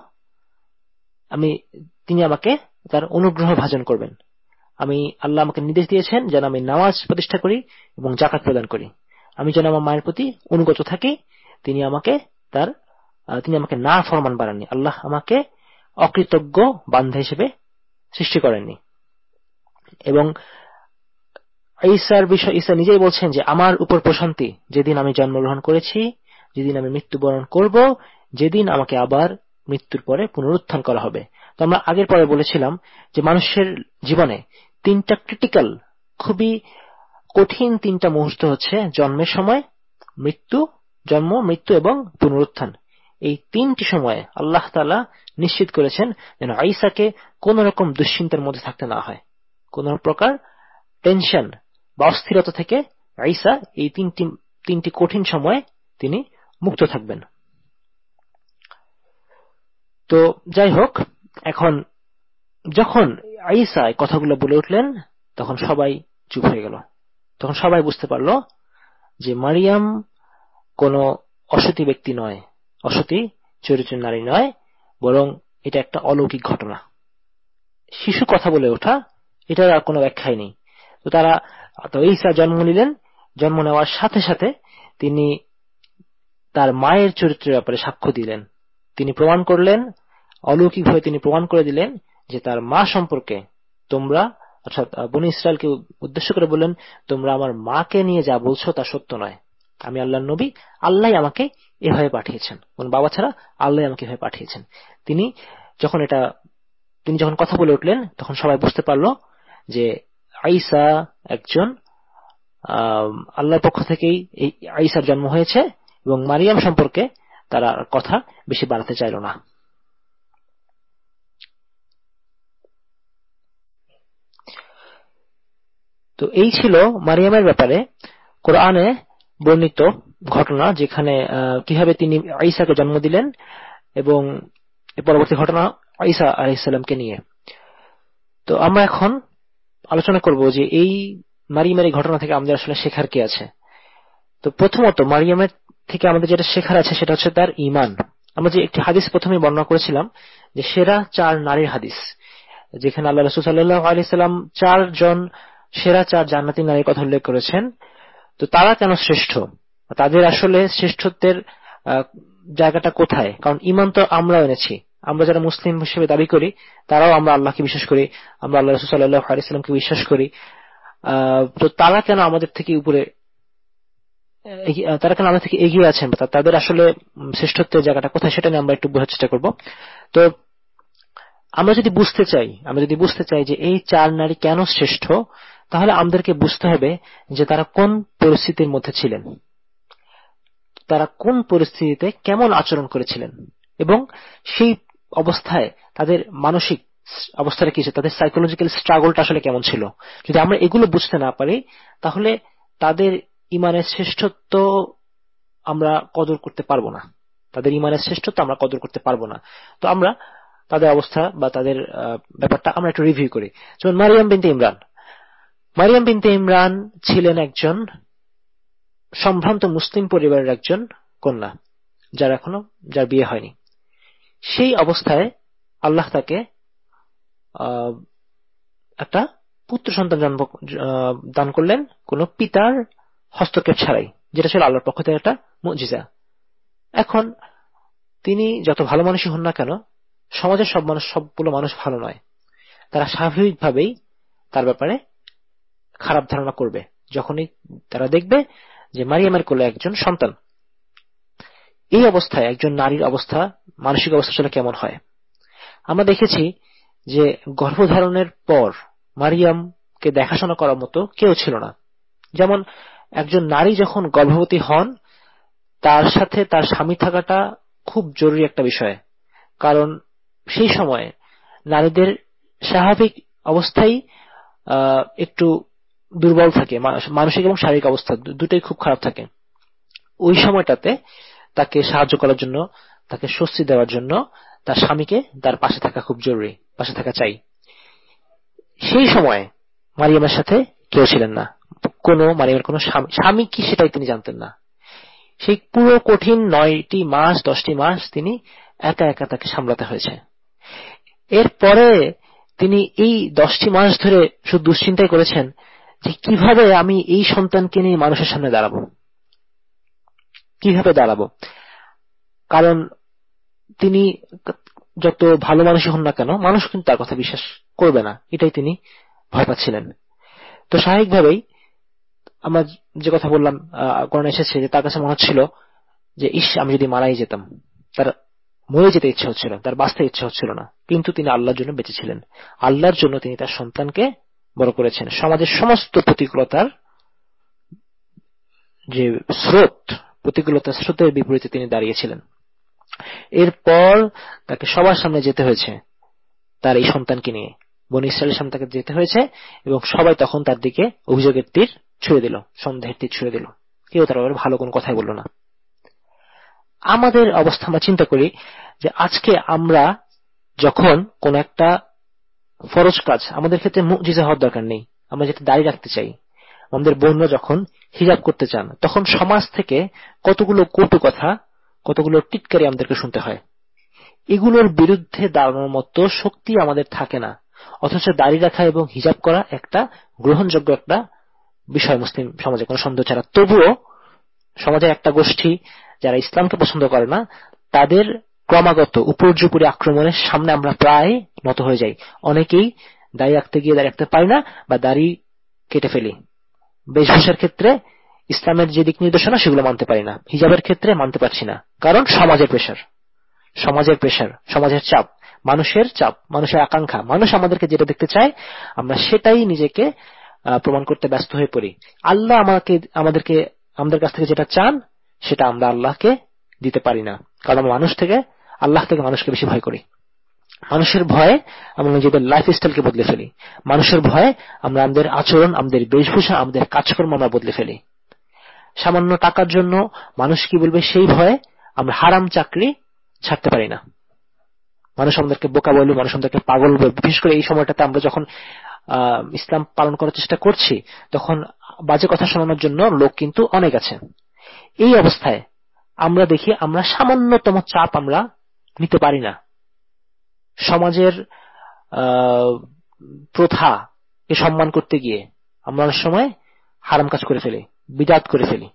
তিনি আমাকে তার অনুগ্রহ ভাজন করবেন। আল্লাহ আমাকে নির্দেশ দিয়েছেন যেন আমি নামাজ প্রতিষ্ঠা করি এবং যাকাত প্রদান করি, আমি যেন আমার মায়ের প্রতি অনুগত থাকি। তিনি আমাকে না ফরমান বানাননি, আল্লাহ আমাকে অকৃতজ্ঞ বান্দা হিসেবে সৃষ্টি করেননি। এবং ঈসা নিজেই বলছেন যে আমার উপর প্রশান্তি যেদিন আমি জন্মগ্রহণ করেছি, যেদিন আমি মৃত্যুবরণ করব, যেদিন আমাকে আবার মৃত্যুর পরে পুনরুত্থান করা হবে। তো আমরা আগের পরে বলেছিলাম যে মানুষের জীবনে তিনটা ক্রিটিক্যাল, খুবই কঠিন তিনটা মুহূর্ত হচ্ছে জন্মের সময়, জন্ম, মৃত্যু এবং পুনরুত্থান। এই তিনটি সময়ে আল্লাহ তাআলা নিশ্চিত করেছেন যেন ঈসাকে কোন রকম দুশ্চিন্তার মধ্যে থাকতে না হয়, কোন প্রকার টেনশন বা অস্থিরতা থেকে ঈসা এই তিনটি কঠিন সময়ে তিনি মুক্ত থাকবেন। তো যাই হোক, এখন যখন ঈসা এই কথাগুলো বলে উঠলেন তখন সবাই চুপ হয়ে গেল। তখন সবাই বুঝতে পারল যে মারিয়াম কোনো অসতী ব্যক্তি নয়, অসতী চরিত্রের নারী নয়, বরং এটা একটা অলৌকিক ঘটনা। শিশু কথা বলে ওঠা, এটার আর কোনো ব্যাখ্যাই নেই। তো ঈসা জন্ম নিলেন, জন্ম নেওয়ার সাথে সাথে তিনি তার মায়ের চরিত্রের ব্যাপারে সাক্ষ্য দিলেন। তিনি প্রমাণ করলেন, অলৌকিকভাবে তিনি প্রমাণ করে দিলেন যে তার মা সম্পর্কে তোমরা, অর্থাৎ বনী ইসরায়েলকে উদ্দেশ্য করে বললেন, তোমরা আমার মাকে নিয়ে যা বলছো তা সত্য নয়। আমি আল্লাহর নবী, আল্লাহ আমাকে এভাবে পাঠিয়েছেন, কোন বাবা ছাড়া আল্লাহ আমাকে এভাবে পাঠিয়েছেন। তিনি যখন কথা বলে উঠলেন তখন সবাই বুঝতে পারল যে ঈসা একজন আল্লাহর পক্ষ থেকেই ঈসার জন্ম হয়েছে, এবং মারিয়াম সম্পর্কে তারা কথা বেশি বাড়াতে চাইল না। তো এই ছিল মারিয়ামের ব্যাপারে কোরআনে বর্ণিত ঘটনা, যেখানে কিভাবে তিনি ঈসাকে জন্ম দিলেন এবং পরবর্তী ঘটনা ঈসা আলাইহিস সালামকে নিয়ে। তো আমরা এখন আলোচনা করব যে এই মারিয়ামের ঘটনা থেকে আমাদের আসলে শেখার কি আছে। তো প্রথমত মারিয়ামের থেকে আমাদের যেটা শেখার আছে সেটা হচ্ছে তার ঈমান। আমরা যে একটি হাদিস প্রথমে বর্ণনা করেছিলাম যে সেরা 4 নারীর হাদিস, যেখানে আল্লাহ রাসূল সাল্লাল্লাহু আলাইহি সাল্লাম 4 জন সেরা 4 জান্নাতি নারীর কথা উল্লেখ করেছেন। তো তারা কেন শ্রেষ্ঠ, তাদের আসলে শ্রেষ্ঠত্বের জায়গাটা কোথায়? কারণ ঈমান তো আমরা এনেছি, আমরা যারা মুসলিম হিসেবে দাবি করি তারাও আমরা আল্লাহকে বিশ্বাস করি, আমরা আল্লাহ রাসূল সাল্লাল্লাহু আলাইহি সাল্লামকে বিশ্বাস করি। তো তারা কেন আমাদের থেকে এগিয়ে আছেন, বা তাদের আসলে শ্রেষ্ঠত্বের জায়গাটা কোথায়, সেটা নিয়ে আমরা একটু বোঝার চেষ্টা করব। তো আমরা যদি বুঝতে চাই যে এই 4 নারী কেন শ্রেষ্ঠ, তাহলে আমাদেরকে বুঝতে হবে যে তারা কোন পরিস্থিতির মধ্যে ছিলেন, তারা কোন পরিস্থিতিতে কেমন আচরণ করেছিলেন, এবং সেই অবস্থায় তাদের মানসিক অবস্থাটা কি ছিল, তাদের সাইকোলজিক্যাল স্ট্রাগলটা আসলে কেমন ছিল। যদি আমরা এগুলো বুঝতে না পারি তাহলে তাদের ঈমানের শ্রেষ্ঠত্ব আমরা কদর করতে পারবো না। তো আমরা তাদের অবস্থা বা তাদের ব্যাপারটা আমরা একটু রিভিউ করি। যেমন মারিয়াম বিনতে ইমরান ছিলেন একজন সম্ভ্রান্ত মুসলিম পরিবারের একজন কন্যা, যার বিয়ে হয়নি। সেই অবস্থায় আল্লাহ তাকে একটা পুত্র সন্তান দান করলেন কোন পিতার হস্তক্ষেপ ছাড়াই, যেটা ছিল আল্লাহর পক্ষ থেকে একটা মুজিজা। এখন তিনি যত ভালো মানুষই হন না কেন, সমাজের সবগুলো মানুষ ভালো নয়। তারা স্বাভাবিকভাবেই তার ব্যাপারে খারাপ ধারণা করবে যখনই তারা দেখবে যে মারিয়ামের কোলে একজন সন্তান। এই অবস্থায় একজন নারীর মানসিক অবস্থা আসলে কেমন হয়? আমরা দেখেছি যে গর্ভধারণের পর মারিয়ামকে দেখাশোনা করার মতো কেউ ছিল না। যেমন একজন নারী যখন গর্ভবতী হন, তার সাথে তার স্বামী থাকাটা খুব জরুরি একটা বিষয়, কারণ সেই সময়ে নারীদের স্বাভাবিক অবস্থায় একটু দুর্বল থাকে, মানসিক এবং শারীরিক অবস্থা দুটোই খুব খারাপ থাকে। ওই সময়টাতে তাকে সাহায্য করার জন্য, তাকে স্বস্তি দেওয়ার জন্য তার স্বামীকে তার পাশে থাকা খুব জরুরি, পাশে থাকা চাই। সেই সময়ে মারিয়ামের সাথে কেউ ছিলেন না, মারিয়ামের কোনো স্বামী কি সেটাই তিনি জানতেন না। সেই পুরো কঠিন 9টি মাস 10টি মাস তিনি একা একা তাকে সামলাতে হয়েছে। এরপরে তিনি এই 10টি মাস ধরে শুধু দুশ্চিন্তাই করেছেন যে কিভাবে আমি এই সন্তানকে নিয়ে মানুষের সামনে দাঁড়াবো, কিভাবে দাঁড়াবো। কারণ তিনি যত ভালো মানুষই হন না কেন, মানুষ কিন্তু তার কথা বিশ্বাস করবে না, এটাই তিনি ভয় পাচ্ছিলেন। তো স্বাভাবিকভাবেই আমরা যে কথা বললাম, কোরআনে এসেছে যে তার কাছে মনে হচ্ছিল যে আমি যদি মারাই যেতাম, তার মরে যেতে ইচ্ছে হচ্ছিল, তার বাঁচতে ইচ্ছে হচ্ছিল না। কিন্তু তিনি আল্লাহর জন্য বেঁচেছিলেন, আল্লাহর জন্য তিনি তার সন্তানকে বড় করেছেন। সমাজের সমস্ত প্রতিকূলতার যে প্রতিকূলতার স্রোতের বিপরীতে তিনি দাঁড়িয়েছিলেন। এরপর তাকে সবার সামনে যেতে হয়েছে তার এই সন্তানকে নিয়ে, বনী ইসরায়েলের সামনে তাকে যেতে হয়েছে, এবং সবাই তখন তার দিকে অভিযোগের তীর ছুঁড়ে দিল, সন্দেহের তীর ছুঁড়ে দিল, কেউ তার ব্যাপারে ভালো কোনো কথাই বলল না। আমাদের অবস্থা আমরা চিন্তা করি যে আজকে আমরা যখন কোন একটা ফরজ কাজ, আমাদের ক্ষেত্রে মুজিজা হওয়ার দরকার নেই, আমরা যেটা দাঁড়িয়ে রাখতে চাই, আমাদের বোনরা যখন হিজাব করতে চান, তখন সমাজ থেকে কতগুলো কটু কথা, কতগুলো টিটকারি আমাদেরকে শুনতে হয়। এগুলোর বিরুদ্ধে দাঁড়ানোর মতো শক্তি আমাদের থাকে না, অথচ দাঁড়িয়ে রাখা এবং হিজাব করা একটা গ্রহণযোগ্য একটা বিষয় মুসলিম সমাজে, কোনো সন্দেহ ছাড়া। তবুও সমাজের একটা গোষ্ঠী যারা ইসলামকে পছন্দ করে না, তাদের ক্রমাগত উপর্যুপরি আক্রমণের সামনে আমরা প্রায় নত হয়ে যাই। অনেকেই দাঁড়িয়ে রাখতে গিয়ে দাঁড়িয়ে রাখতে পারি না, বা দাড়ি কেটে ফেলি। বেশভূষার ক্ষেত্রে ইসলামের যে দিক নির্দেশনা সেগুলো মানতে পারি না, হিজাবের ক্ষেত্রে মানতে পারছি না, কারণ সমাজের প্রেশার, সমাজের চাপ, মানুষের চাপ, মানুষের আকাঙ্ক্ষা। মানুষ আমাদেরকে যেটা দেখতে চায় আমরা সেটাই নিজেকে প্রমাণ করতে ব্যস্ত হয়ে পড়ি। আল্লাহ আমাদের কাছ থেকে যেটা চান সেটা আমরা আল্লাহকে দিতে পারি না, কারণ আমরা আল্লাহ থেকে মানুষকে বেশি ভয় করি। মানুষের ভয়ে আমরা নিজেদের লাইফস্টাইলকে বদলে ফেলি, মানুষের ভয়ে আমরা আমাদের আচরণ, আমাদের বেশভূষা, আমাদের কাজকর্ম আমরা বদলে ফেলি। সামান্য টাকার জন্য মানুষ কি বলবে সেই ভয়ে আমরা হারাম চাকরি ছাড়তে পারি না। মানুষ আমাদেরকে বোকা বলবে, মানুষ আমাদেরকে পাগল বলবে। বিশেষ করে এই সময়টাতে আমরা যখন ইসলাম পালন করার চেষ্টা করছি, তখন বাজে কথা শোনানোর জন্য লোক কিন্তু অনেক আছে। এই অবস্থায় আমরা দেখি আমরা সামান্যতম চাপ আমরা নিতে পারি না। সমাজের প্রথা কে সম্মান করতে গিয়ে আমরা অনেক সময় হারাম কাজ করে ফেলি, বিদআত করে ফেলি।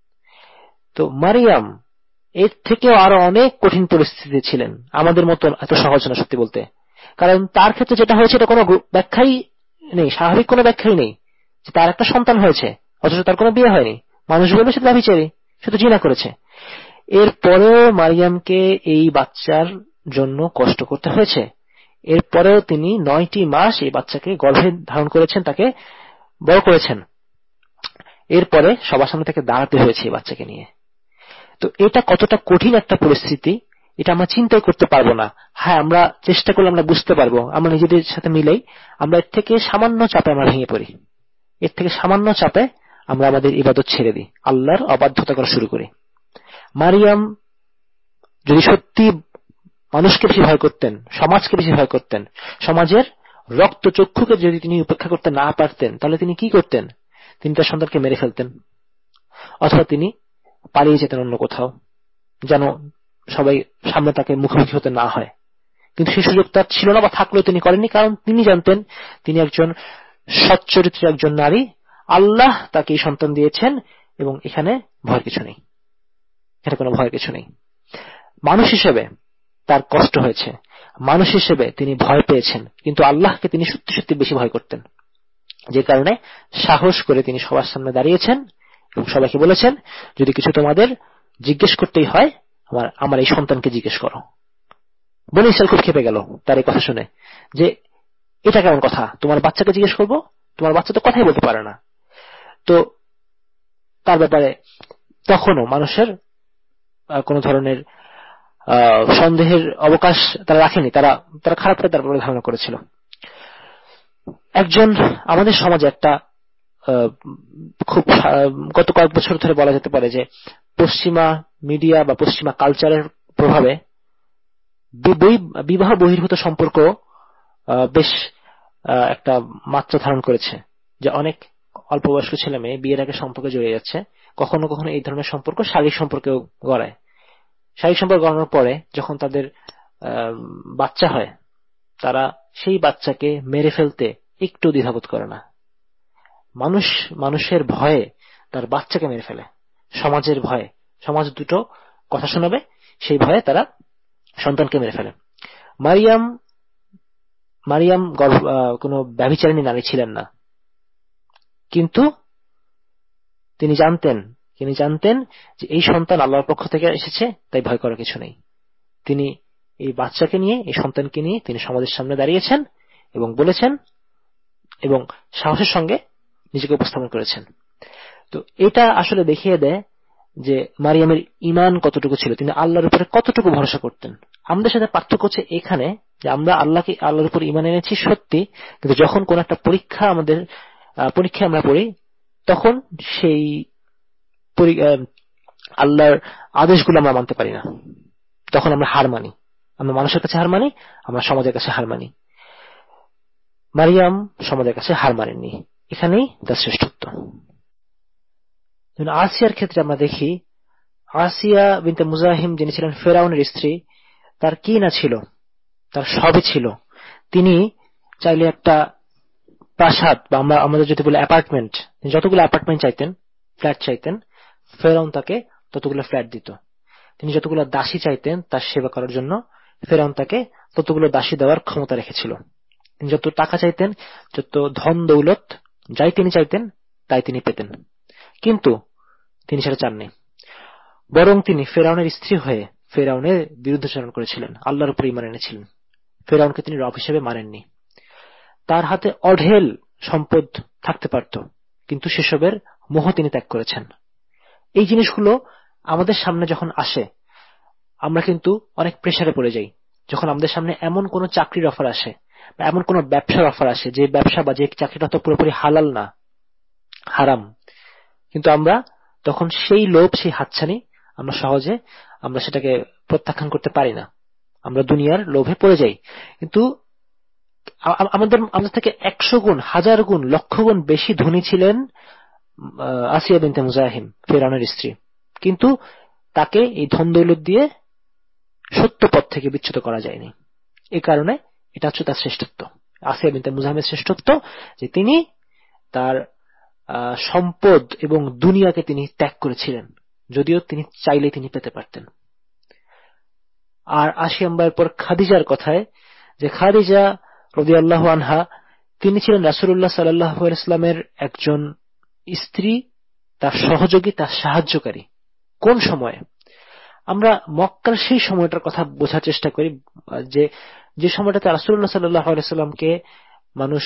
তো মারিয়াম এর থেকেও আরো অনেক কঠিন পরিস্থিতি ছিলেন, আমাদের মতো এত সহজ না সত্যি বলতে। কারণ তার ক্ষেত্রে যেটা হয়েছে এটা কোনো ব্যাখ্যাই নেই, স্বাভাবিক কোনো ব্যাখ্যাই নেই যে তার একটা সন্তান হয়েছে অথচ তার কোনো বিয়ে হয়নি। মানুষ বলবে সে ব্যভিচারী, সে তো জিনা করেছে। এরপরেও মারিয়ামকে এই বাচ্চার জন্য কষ্ট করতে হয়েছে। এরপরেও তিনি 9টি মাস এই বাচ্চাকে গর্ভে ধারণ করেছেন, তাকে বড় করেছেন। এরপরে সবার সামনে তাকে দাঁড়াতে হয়েছে এই বাচ্চাকে নিয়ে। তো এটা কতটা কঠিন একটা পরিস্থিতি এটা আমরা চিন্তাই করতে পারবো না। হ্যাঁ, আমরা চেষ্টা করলে আমরা বুঝতে পারবো, আমরা নিজেদের সাথে মিলাই আমরা এর থেকে সামান্য চাপে আমরা ভেঙে পড়ি, এর থেকে সামান্য চাপে আমরা আমাদের ইবাদত ছেড়ে দিই, আল্লাহর অবাধ্যতা করা শুরু করি। মারিয়াম যদি সত্যি মানুষকে বেশি ভয় করতেন, সমাজকে বেশি ভয় করতেন, সমাজের রক্ত চক্ষুকে যদি তিনি উপেক্ষা করতে না পারতেন, তাহলে তিনি কি করতেন? তিনি তার সন্তানকে মেরে ফেলতেন, অথবা তিনি পালিয়ে যেতেন অন্য কোথাও, যেন সবাই সামনে তাকে মুখোমুখি হতে না হয়। কিন্তু সেই সুযোগ তার ছিল না, বা থাকলেও তিনি করেননি, কারণ তিনি জানতেন তিনি একজন সচ্চরিত্রের একজন নারী, আল্লাহ তাকে এই সন্তান দিয়েছেন এবং এখানে ভয়ের কিছু নেই, এখানে কোনো ভয়ের কিছু নেই। মানুষ হিসেবে তার কষ্ট হয়েছে, মানুষ হিসেবে তিনি ভয় পেয়েছেন, কিন্তু আল্লাহকে তিনি সত্যি সত্যি বেশি ভয় করতেন, যে কারণে সাহস করে তিনি সবার সামনে দাঁড়িয়েছেন এবং সবাইকে বলেছেন, যদি কিছু তোমাদের জিজ্ঞেস করতেই হয় আমার এই সন্তানকে জিজ্ঞেস করো। বনী ইসরাইল খুব ক্ষেপে গেল তার এই কথা শুনে, যে এটা কেমন কথা, তোমার বাচ্চাকে জিজ্ঞেস করবো? তোমার বাচ্চা তো কথাই বলতে পারে না। তো তার ব্যাপারে তখনও মানুষের কোন ধরনের সন্দেহের অবকাশ তারা রাখেনি, তারা খারাপ করে তারপরে ধারণা করেছিল। আমাদের সমাজে একটা খুব গত কয়েক বছর ধরে বলা যেতে পারে যে পশ্চিমা মিডিয়া বা পশ্চিমা কালচারের প্রভাবে বিবাহ বহির্ভূত সম্পর্ক বেশ একটা মাত্রা ধারণ করেছে, যে অনেক অল্প বয়স্ক ছেলে মেয়ে বিয়ের আগে সম্পর্কে জড়িয়ে যাচ্ছে। কখনো কখনো এই ধরনের সম্পর্ক শারীরিক সম্পর্কেও গড়ায়। শারীরিক সম্পর্ক গড়ানোর পরে যখন তাদের বাচ্চা হয়, তারা সেই বাচ্চাকে মেরে ফেলতে একটু দ্বিধাবোধ করে না। মানুষের ভয়ে তার বাচ্চাকে মেরে ফেলে, সমাজের ভয়ে। সমাজ দুটো কথা শোনাবে, সেই ভয়ে তারা সন্তানকে মেরে ফেলে। মারিয়াম কোনো ব্যভিচারিণী নারী ছিলেন না, কিন্তু তিনি জানতেন যে এই সন্তান আল্লাহর পক্ষ থেকে এসেছে, তাই ভয় করার কিছু নেই। তিনি এই বাচ্চাকে নিয়ে, এই সন্তানকে নিয়ে তিনি সমাজের সামনে দাঁড়িয়েছেন এবং বলেছেন এবং সাহসের সঙ্গে নিজেকে উপস্থাপন করেছেন। তো এটা আসলে দেখিয়ে দেয় যে মারিয়ামের ঈমান কতটুকু ছিল, তিনি আল্লাহর উপরে কতটুকু ভরসা করতেন। আমাদের সাথে পার্থক্য হচ্ছে এখানে যে আমরা আল্লাহর উপর ঈমান এনেছি সত্যি, কিন্তু যখন কোন একটা পরীক্ষায় আমরা পড়ি, তখন সেই আল্লাহর আদেশগুলো আমরা মানতে পারি না। তখন আমরা হার মানি, আমরা মানুষের কাছে হার মানি, আমরা সমাজের কাছে হার মানি। মারিয়াম সমাজের কাছে হার মানেননি, এখানেই তার শ্রেষ্ঠত্ব। আসিয়ার ক্ষেত্রে আমরা দেখি, আসিয়া বিনতে মুজাহিম যিনি ছিলেন ফেরাউনের স্ত্রী, তার কি না ছিল, তার সবই ছিল। তিনি চাইলে একটা প্রাসাদ বা আমাদের যদি বলে অ্যাপার্টমেন্ট, যতগুলো অ্যাপার্টমেন্ট চাইতেন, ফ্ল্যাট চাইতেন, ফেরাউন তাকে ততগুলো ফ্ল্যাট দিত। তিনি যতগুলো দাসী চাইতেন তার সেবা করার জন্য, ফেরাউন তাকে ততগুলো দাসী দেওয়ার ক্ষমতা রেখেছিল। তিনি যত টাকা চাইতেন, যত ধন দৌলত, যাই তিনি চাইতেন তাই তিনি পেতেন। কিন্তু তিনি সেটা চাননি, বরং তিনি ফেরাউনের স্ত্রী হয়ে ফেরাউনের বিরুদ্ধাচরণ করেছিলেন, আল্লাহর উপর ঈমান এনেছিলেন। ফেরাউনকে তিনি রব হিসেবে মানেননি। তার হাতে অঢেল সম্পদ থাকতে পারত, কিন্তু সেসবের মোহ তিনি ত্যাগ করেছেন। এই জিনিসগুলো আমাদের সামনে যখন আসে, আমরা কিন্তু অনেক প্রেসারে পড়ে যাই। যখন আমাদের সামনে এমন কোন চাকরির অফার আসে বা এমন কোন ব্যবসার অফার আসে, যে ব্যবসা বা যে চাকরিটা তো পুরোপুরি হালাল না, হারাম, কিন্তু আমরা তখন সেই লোভ, সেই হাতছানি আমরা সহজে সেটাকে প্রত্যাখ্যান করতে পারি না। আমরা দুনিয়ার লোভে পড়ে যাই। কিন্তু আমাদের থেকে 100 গুণ, 1000 গুণ, লক্ষ গুণ বেশি ধনী ছিলেন আসিয়া বিনতে মুজাহিম, ফেরাউনের স্ত্রী। কিন্তু তাকে এই ধন দৌলত দিয়ে সত্য পথ থেকে বিচ্যুত করা যায়নি। এই কারণে এটা হচ্ছে তার শ্রেষ্ঠত্ব, আসিয়া বিনতে মুজাহিমের শ্রেষ্ঠত্ব, যে তিনি তার সম্পদ এবং দুনিয়াকে তিনি ত্যাগ করেছিলেন, যদিও তিনি চাইলে তিনি পেতে পারতেন। আর আসি আমরা এরপর খাদিজার কথায়, যে খাদিজা রাদিয়াল্লাহু আনহা, তিনি ছিলেন রাসূলুল্লাহ সাল্লাল্লাহু আলাইহি ওয়াসাল্লামের একজন স্ত্রী, তার সহযোগী, তার সাহায্যকারী। কোন সময়ে? আমরা মক্কার সেই সময়টার কথা বোঝার চেষ্টা করি, যে সময়টাতে রাসূলুল্লাহ সাল্লাল্লাহু আলাইহি ওয়াসাল্লামকে মানুষ,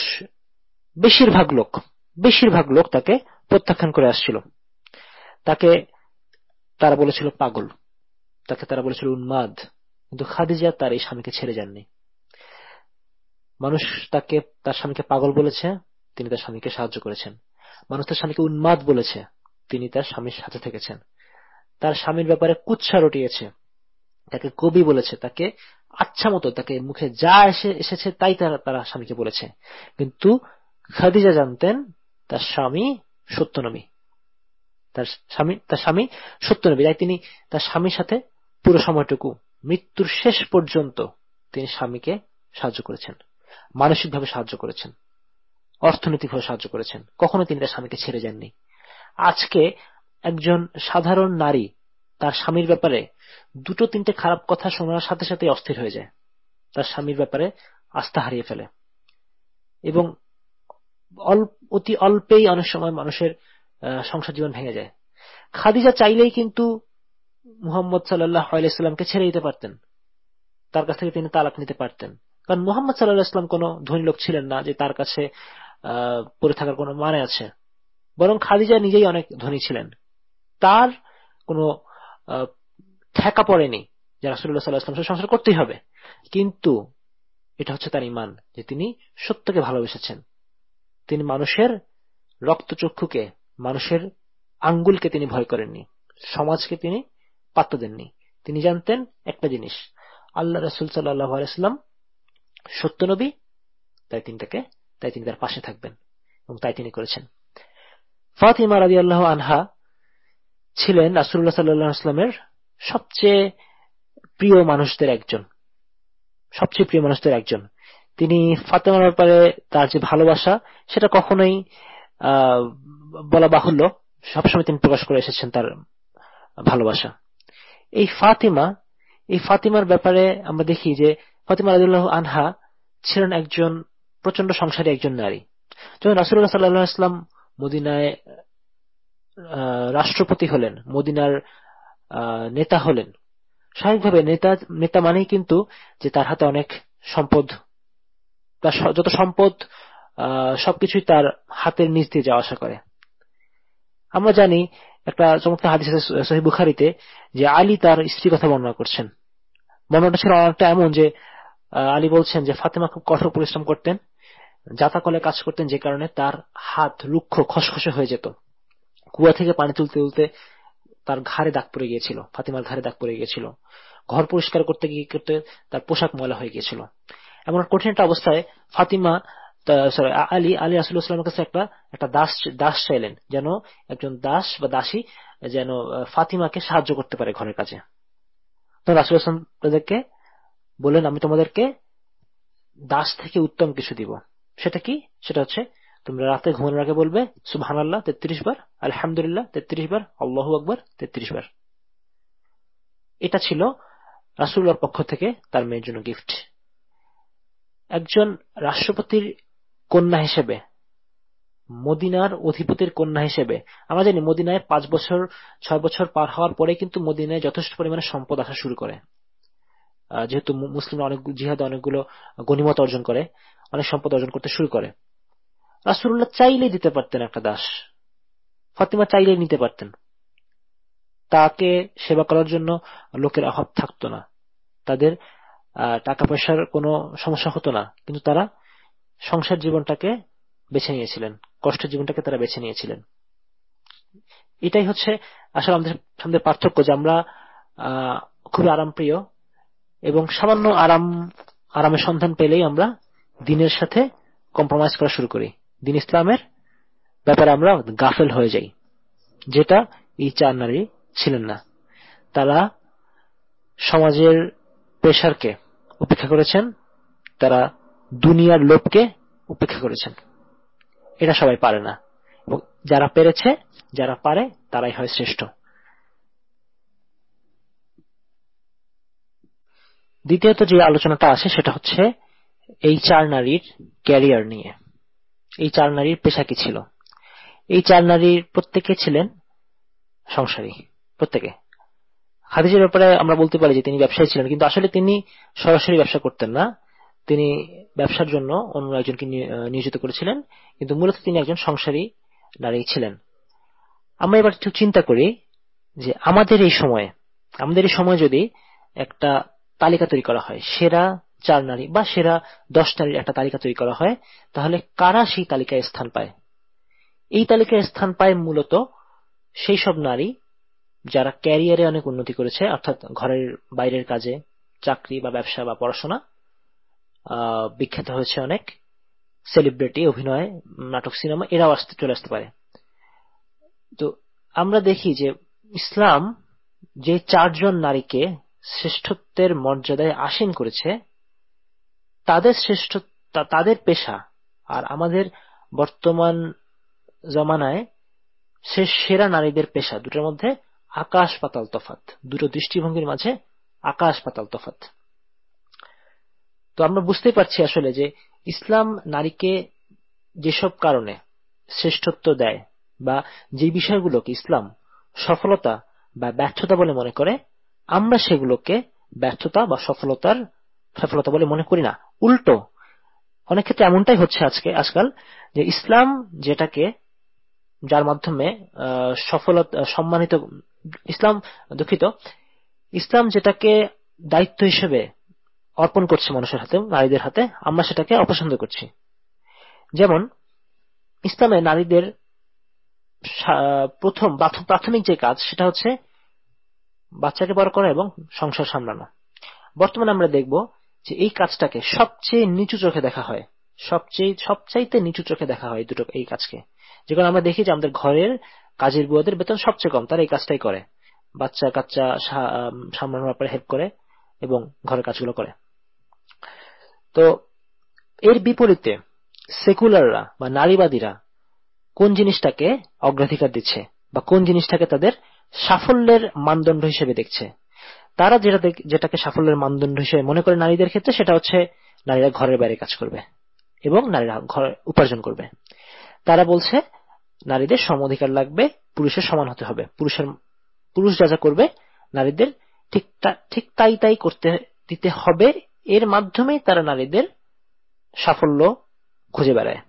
বেশিরভাগ লোক তাকে প্রত্যাখ্যান করে আসছিল। তাকে তারা বলেছিল পাগল, তাকে তারা বলেছিল উন্মাদ। কিন্তু খাদিজা তার এই স্বামীকে ছেড়ে যাননি। মানুষ তার স্বামীকে পাগল বলেছে, তিনি তার স্বামীকে সাহায্য করেছেন। মানুষ তার স্বামীকে উন্মাদ বলেছে, তিনি তার স্বামীর সাথে থেকেছেন। তার স্বামীর ব্যাপারে কুৎসা রটিয়েছে, তাকে কবি বলেছে, তাকে আচ্ছা মতো, তাকে মুখে যা এসেছে তাই তারা স্বামীকে বলেছে। কিন্তু খাদিজা জানতেন তার স্বামী সত্যনবী, তার স্বামী সত্যনবী। তাই তিনি তার স্বামীর সাথে পুরো সময়টুকু, মৃত্যুর শেষ পর্যন্ত তিনি স্বামীকে সাহায্য করেছেন, মানসিকভাবে সাহায্য করেছেন, অর্থনৈতিকভাবে সাহায্য করেছেন। কখনো তিনি তার স্বামীকে ছেড়ে যাননি। আজকে একজন সাধারণ নারী তার স্বামীর ব্যাপারে 2-3টে খারাপ কথা শোনার সাথে সাথে অস্থির হয়ে যায়, তার স্বামীর ব্যাপারে আস্থা হারিয়ে ফেলে, এবং অতি অল্পেই অনেক সময় মানুষের সংসার জীবন ভেঙে যায়। খাদিজা চাইলেই কিন্তু মুহাম্মদ সাল্লাল্লাহু আলাইহি সাল্লামকে ছেড়ে দিতে পারতেন, তার কাছ থেকে তিনি তালাক নিতে পারতেন। কারণ মুহাম্মদ সাল্লাল্লাহু আলাইহি সাল্লাম কোনো ধনী লোক ছিলেন না যে তার কাছে পড়ে থাকার কোনো মানে আছে। বরং খাদিজা নিজেই অনেক ধনী ছিলেন, তার কোনো ঠেকা পড়েনি যে রাসূলুল্লাহ সাল্লাল্লাহু আলাইহি ওয়াসাল্লামের সাথে সংসার করতেই হবে। কিন্তু এটা হচ্ছে তার ঈমান, যে তিনি সত্যকে ভালোবেসেছেন, তিনি মানুষের রক্তচক্ষুকে, মানুষের আঙ্গুলকে তিনি ভয় করেননি, সমাজকে তিনি পাত্তা দেননি। তিনি জানতেন একটা জিনিস, আল্লাহ রাসূল সাল্লাল্লাহু আলাইহি ওয়াসাল্লাম সত্য নবী, তাই তিনি তার পাশে থাকবেন, এবং তাই তিনি করেছেন। ফাতিমা রাদিয়াল্লাহু আনহা ছিলেন রাসূলুল্লাহ সাল্লাল্লাহু আলাইহি ওয়াসাল্লামের সবচেয়ে প্রিয় মানুষদের একজন। তিনি ফাতেমার ব্যাপারে তার যে ভালোবাসা, সেটা কখনোই বলা বাহুল্য, সবসময় তিনি প্রকাশ করে এসেছেন তার ভালোবাসা। এই ফাতিমার ব্যাপারে আমরা দেখি যে ফাতিমা রাদিয়াল্লাহু আনহা ছিলেন একজন প্রচন্ড সংসারী একজন নারী। যখন রাসূলুল্লাহ সাল্লাল্লাহু আলাইহি ওয়াসাল্লাম মদিনায় রাষ্ট্রপতি হলেন, মদিনার নেতা হলেন, স্বাভাবিকভাবে নেতা মানেই কিন্তু যে তার হাতে অনেক সম্পদ, তার যত সম্পদ সবকিছুই তার হাতের নিচ দিয়ে যাওয়া আসা করে। আমরা জানি একটা চমৎকার হাদিস আছে সহিহ বুখারীতে, যে আলী তার স্ত্রীর কথা বর্ণনা করছেন। বর্ণনাটা ছিল অনেকটা এমন যে আলী বলছেন যে ফাতেমা খুব কঠোর পরিশ্রম করতেন, জাতাকলে কাজ করতেন, যে কারণে তার হাত রুক্ষ খসখসে হয়ে যেত। কুয়া থেকে পানি তুলতে তুলতে তার ঘাড়ে দাগ পড়ে গিয়েছিল, ফাতিমার ঘাড়ে দাগ পড়ে গিয়েছিল। ঘর পরিষ্কার করতে গিয়ে তার পোশাক ময়লা হয়ে গিয়েছিল। এমন কঠিন একটা অবস্থায় আলী রাসূলুল্লাহ সাল্লাল্লাহু আলাইহি ওয়াসাল্লামের কাছে একটা দাস চাইলেন, যেন একজন দাস বা দাসী যেন ফাতিমাকে সাহায্য করতে পারে ঘরের কাজে। তো রাসূলুল্লাহ সাল্লাল্লাহু আলাইহি ওয়াসাল্লাম তাদেরকে বললেন, আমি তোমাদেরকে দাস থেকে উত্তম কিছু দিব। সেটা কি? সেটা হচ্ছে, তোমরা রাতে ঘুমানোর আগে বলবে সুবহানাল্লাহ 33 বার, আলহামদুলিল্লাহ 33 বার, আল্লাহু আকবার 33 বার। এটা ছিল রাসূলুল্লাহর পক্ষ থেকে তার মেয়ের জন্য গিফট। একজন রাষ্ট্রপতির কন্যা হিসেবে, মদিনার অধিপতির কন্যা হিসেবে, আমরা জানি মদিনায় 6 বছর পার হওয়ার পরে কিন্তু মদিনায় যথেষ্ট পরিমাণে সম্পদ আসা শুরু করে। যেহেতু মুসলিমরা অনেক জিহাদে অনেকগুলো গনিমত অর্জন করে, অনেক সম্পদ অর্জন করতে শুরু করে। রাসূলুল্লাহ চাইলেই দিতে পারতেন একটা দাস, ফাতিমা চাইলেই নিতে পারতেন। তাকে সেবা করার জন্য লোকের অভাব থাকতো না, তাদের টাকা পয়সার কোনো সমস্যা হতো না, কিন্তু তারা সংসার জীবনটাকে বেছে নিয়েছিলেন, কষ্টের জীবনটাকে তারা বেছে নিয়েছিলেন। এটাই হচ্ছে আসলে আমাদের পার্থক্য, যে আমরা খুবই আরামপ্রিয় এবং সামান্য আরামের সন্ধান পেলেই আমরা দিনের সাথে কম্প্রোমাইজ করা শুরু করি, দিন ইসলামের ব্যাপারে আমরা গাফেল হয়ে যাই, যেটা এই 4 নারী ছিলেন না। তারা সমাজের প্রেসারকে উপেক্ষা করেছেন, তারা দুনিয়ার লোভকে উপেক্ষা করেছেন। এটা সবাই পারে না, এবং যারা পারে তারাই হয় শ্রেষ্ঠ। দ্বিতীয়ত যে আলোচনাটা আছে সেটা হচ্ছে এই 4 নারীর ক্যারিয়ার নিয়ে। এই 4 নারীর পেশা কি ছিল? এই 4 নারীর প্রত্যেকে ছিলেন সংসারী, প্রত্যেকে। খাদিজার ব্যাপারে আমরা বলতে পারি যে তিনি ব্যবসায়ী ছিলেন, কিন্তু আসলে তিনি সরাসরি ব্যবসা করতেন না, তিনি ব্যবসার জন্য অন্য একজনকে নিয়োজিত করেছিলেন, কিন্তু মূলত তিনি একজন সংসারী নারী ছিলেন। আমরা এবার একটু চিন্তা করি যে আমাদের এই সময়ে যদি একটা তালিকা তৈরি করা হয়, সেরা 4 নারী বা সেরা 10 নারীর একটা তালিকা তৈরি করা হয়, তাহলে কারা সেই তালিকায় স্থান পায়? এই তালিকায় স্থান পায় মূলত সেই সব নারী যারা ক্যারিয়ারে অনেক উন্নতি করেছে, অর্থাৎ ঘরের বাইরের কাজে, চাকরি বা ব্যবসা বা পড়াশোনা বিখ্যাত হয়েছে অনেক, সেলিব্রিটি, অভিনয়, নাটক, সিনেমা, এরাও চলে আসতে পারে। তো আমরা দেখি যে ইসলাম যে 4 জন নারীকে শ্রেষ্ঠত্বের মর্যাদায় আসীন করেছে, তাদের পেশা আর আমাদের বর্তমান জমানায় সেরা নারীদের পেশা, দুটোর মধ্যে আকাশ পাতাল তফাৎ, দুটো দৃষ্টিভঙ্গির মাঝে আকাশ পাতাল তফাৎ। তো আমরা বুঝতেই পারছি আসলে যে ইসলাম নারীকে যেসব কারণে শ্রেষ্ঠত্ব দেয়, বা যে বিষয়গুলোকে ইসলাম সফলতা বা ব্যর্থতা বলে মনে করে, আমরা সেগুলোকে ব্যর্থতা বা সফলতা বলে মনে করি না। উল্টো অনেক ক্ষেত্রে এমনটাই হচ্ছে আজকাল, যে ইসলাম যার মাধ্যমে সফলতা সম্মানিত, ইসলাম যেটাকে দায়িত্ব হিসেবে অর্পণ করছে মানুষের হাতে, নারীদের হাতে, আমরা সেটাকে অপছন্দ করছি। যেমন ইসলামে নারীদের প্রথম প্রাথমিক যে কাজ সেটা হচ্ছে বাচ্চাকে বড় করা এবং সংসার সামলানো। বর্তমানে আমরা দেখব যে এই কাজটাকে সবচেয়ে নিচু চোখে দেখা হয়, সবচাইতে নিচু চোখে দেখা হয় এই কাজকে। যে কারণে আমরা দেখি যে আমাদের ঘরের কাজের বুয়াদের বেতন সবচেয়ে কম, তারা এই কাজটাই করে, বাচ্চা কাচ্চা সামলানোর ব্যাপারে হেল্প করে এবং ঘরের কাজগুলো করে। তো এর বিপরীতে সেকুলাররা বা নারীবাদীরা কোন জিনিসটাকে অগ্রাধিকার দিচ্ছে বা কোন জিনিসটাকে তাদের সাফল্যের মানদণ্ড হিসেবে দেখছে? তারা যেটাকে সাফল্যের মানদণ্ড হিসেবে মনে করে নারীদের ক্ষেত্রে, সেটা হচ্ছে নারীরা ঘরের বাইরে কাজ করবে এবং নারীরা ঘরে উপার্জন করবে। তারা বলছে নারীদের সম অধিকার লাগবে, পুরুষের সমান হতে হবে, পুরুষ যা যা করবে নারীদের ঠিক তাই করতে দিতে হবে। এর মাধ্যমেই তারা নারীদের সাফল্য খুঁজে বেড়ায়।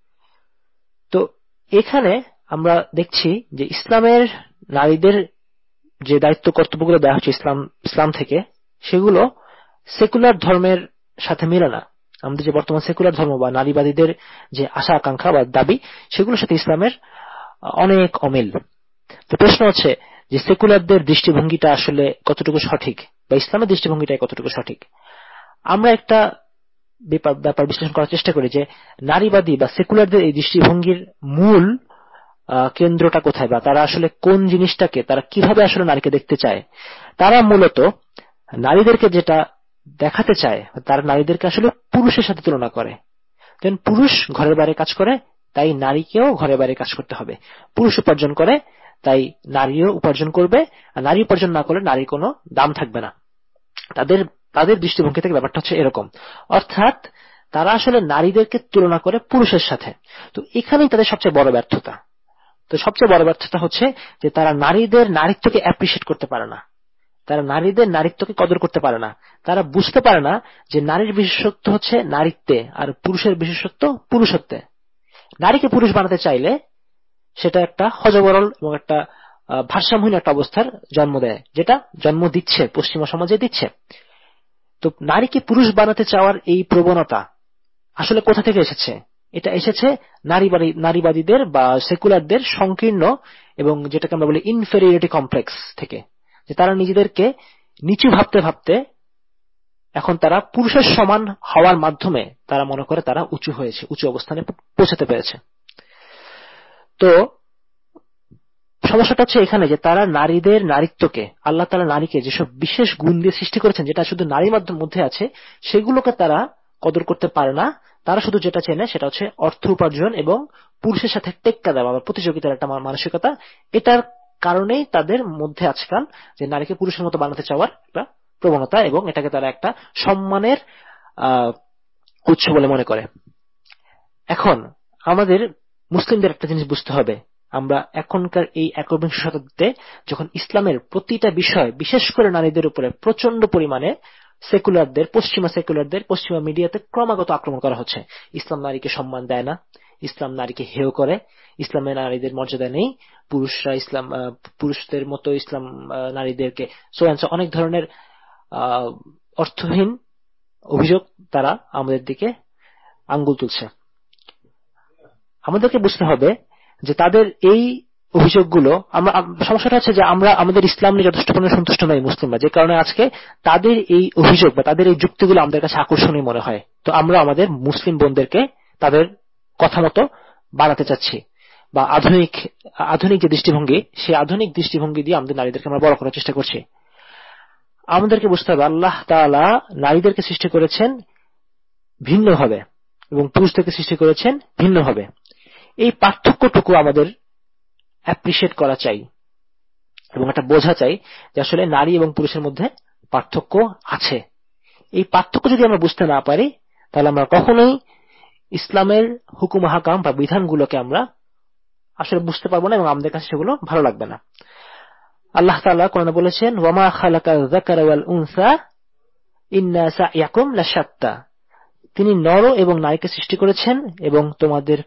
তো এখানে আমরা দেখছি যে ইসলামের নারীদের যে দায়িত্ব কর্তব্যগুলো দেওয়া হচ্ছে ইসলাম থেকে, সেগুলো সেকুলার ধর্মের সাথে মিলে না। আমাদের যে বর্তমান সেকুলার ধর্ম বা নারীবাদীদের যে আশা আকাঙ্ক্ষা বা দাবি, সেগুলোর সাথে ইসলামের অনেক অমিল। তো প্রশ্ন হচ্ছে যে সেকুলারদের দৃষ্টিভঙ্গিটা আসলে কতটুকু সঠিক বা ইসলামের দৃষ্টিভঙ্গিটা কতটুকু সঠিক। আমরা একটা ব্যাপার বিশ্লেষণ করার চেষ্টা করি যে নারীবাদী বা সেকুলারদের এই দৃষ্টিভঙ্গির মূল কেন্দ্রটা কোথায়, বা তারা আসলে কোন জিনিসটাকে, তারা কিভাবে আসলে নারীকে দেখতে চায়। তারা মূলত নারীদেরকে যেটা দেখাতে চায়, তারা নারীদেরকে আসলে পুরুষের সাথে তুলনা করে। পুরুষ ঘরের বাইরে কাজ করে, তাই নারীকেও ঘরের বাইরে কাজ করতে হবে। পুরুষ উপার্জন করে, তাই নারীও উপার্জন করবে, আর নারী উপার্জন না করলে নারীর কোনো দাম থাকবে না। তাদের দৃষ্টিভঙ্গি থেকে ব্যাপারটা হচ্ছে এরকম। অর্থাৎ তারা আসলে নারীদেরকে তুলনা করে পুরুষের সাথে। তো এখানেই তাদের সবচেয়ে বড় ব্যর্থতা। তো সবচেয়ে বড় ব্যর্থতা হচ্ছে যে তারা নারীদের নারীত্বকে অ্যাপ্রিশিয়েট করতে পারে না, তারা নারীদের নারীত্বকে কদর করতে পারে না। তারা বুঝতে পারে না যে নারীর বিশেষত্ব হচ্ছে নারীত্বে আর পুরুষের বিশেষত্ব পুরুষত্বে। নারীকে পুরুষ বানাতে চাইলে সেটা একটা হযবরল এবং একটা ভারসাম্যহীন একটা অবস্থার জন্ম দেয়, যেটা জন্ম দিচ্ছে পশ্চিমা সমাজে দিচ্ছে। তো নারীকে পুরুষ বানাতে চাওয়ার এই প্রবণতা আসলে কোথা থেকে এসেছে? এটা এসেছে নারীবাদীদের বা সেকুলারদের সংকীর্ণ এবং যেটাকে আমরা বলি ইনফেরিয়রিটি কমপ্লেক্স থেকে, যে তারা নিজেদেরকে নিচু ভাবতে ভাবতে এখন তারা পুরুষের সমান হওয়ার মাধ্যমে তারা মনে করে তারা উঁচু হয়েছে, উঁচু অবস্থানে পৌঁছাতে পেরেছে। তো সমস্যাটা হচ্ছে এখানে যে তারা নারীদের নারীত্বকে, আল্লাহ তাআলা নারীকে যেসব বিশেষ গুণ দিয়ে সৃষ্টি করেছেন, যেটা শুধু নারীর মধ্যে আছে, সেগুলোকে তারা কদর করতে পারে না। তারা শুধু যেটা চেনে সেটা হচ্ছে অর্থ উপার্জন এবং পুরুষের সাথে টেক্কা দেওয়া বা প্রতিযোগিতার একটা মানসিকতা। এটার কারণেই তাদের মধ্যে আজকাল যে নারীকে পুরুষের মতো বানাতে চাওয়ার একটা প্রবণতা, এবং এটাকে তারা একটা সম্মানের উৎস বলে মনে করে। এখন আমাদের মুসলিমদের একটা জিনিস বুঝতে হবে, আমরা এখনকার এই একবিংশ শতাব্দীতে যখন ইসলামের প্রতিটা বিষয়, বিশেষ করে নারীদের উপরে প্রচন্ড পরিমাণে পশ্চিমা মিডিয়াতে ক্রমাগত আক্রমণ করা হচ্ছে। ইসলাম নারীকে সম্মান দেয় না, ইসলাম নারীকে হেয় করে, ইসলামে নারীদের মর্যাদা নেই, পুরুষদের মতো ইসলাম নারীদেরকে অনেক ধরনের অর্থহীন অভিযোগ তারা আমাদের দিকে আঙ্গুল তুলছে। আমাদেরকে বুঝতে হবে যে তাদের এই অভিযোগগুলো, সমস্যাটা হচ্ছে যে আমরা আমাদের ইসলাম নিয়ে যথেষ্ট পরিমাণে সন্তুষ্ট নই মুসলিমরা, যে কারণে আজকে তাদের এই অভিযোগ বা তাদের এই যুক্তিগুলো আমাদের কাছে আকর্ষণীয় মনে হয়। তো আমরা আমাদের মুসলিম বোনদেরকে তাদের কথা মতো বানাতে চাচ্ছি, বা আধুনিক যে দৃষ্টিভঙ্গি, সেই আধুনিক দৃষ্টিভঙ্গি দিয়ে আমাদের নারীদেরকে আমরা বড় করার চেষ্টা করছি। আমাদেরকে বুঝতে হবে আল্লাহ তাআলা নারীদেরকে সৃষ্টি করেছেন ভিন্নভাবে এবং পুরুষদেরকে সৃষ্টি করেছেন ভিন্নভাবে। এই পার্থক্যটুকু আমাদের অ্যাপ্রিশিয়েট করা চাই এবং এটা বোঝা চাই যে আসলে নারী এবং পুরুষের মধ্যে পার্থক্য আছে। এই পার্থক্য যদি আমরা বুঝতে না পারি, তাহলে আমরা কখনোই ইসলামের হুকুম হাকাম বা বিধানগুলোকে আমরা আসলে বুঝতে পারবো না এবং আমাদের কাছে সেগুলো ভালো লাগবে না। আল্লাহ তাআলা কোরআনে বলেছেন, ওয়ামা খালাকাল যাকারা ওয়াল উনসা ইন্না সা'য়াকুম লাশাত্তা। তিনি নর এবং নারীকে সৃষ্টি করেছেন এবং তোমাদের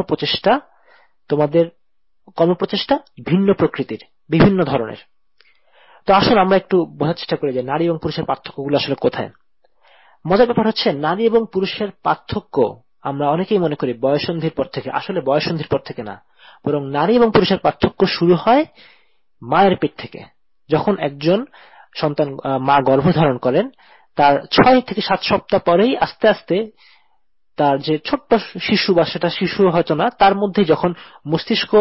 কর্মপ্রচেষ্টা ভিন্ন প্রকৃতির, বিভিন্ন ধরনের। তো আসলে আমরা একটু বোঝার চেষ্টা করি যে নারী এবং পুরুষের পার্থক্যগুলো আসলে কোথায়। মজার ব্যাপার হচ্ছে নারী এবং পুরুষের পার্থক্য আমরা অনেকেই মনে করি বয়ঃসন্ধির পর থেকে। আসলে বয়ঃসন্ধির পর থেকে না, বরং নারী এবং পুরুষের পার্থক্য শুরু হয় মায়ের পেট থেকে। যখন একজন সন্তান মা গর্ভধারণ করেন, তার 6 থেকে 7 সপ্তাহ পরেই আস্তে আস্তে তার যে ছোট্ট শিশু বা সেটা শিশু হয়তো না, তার মধ্যে যখন মস্তিষ্ক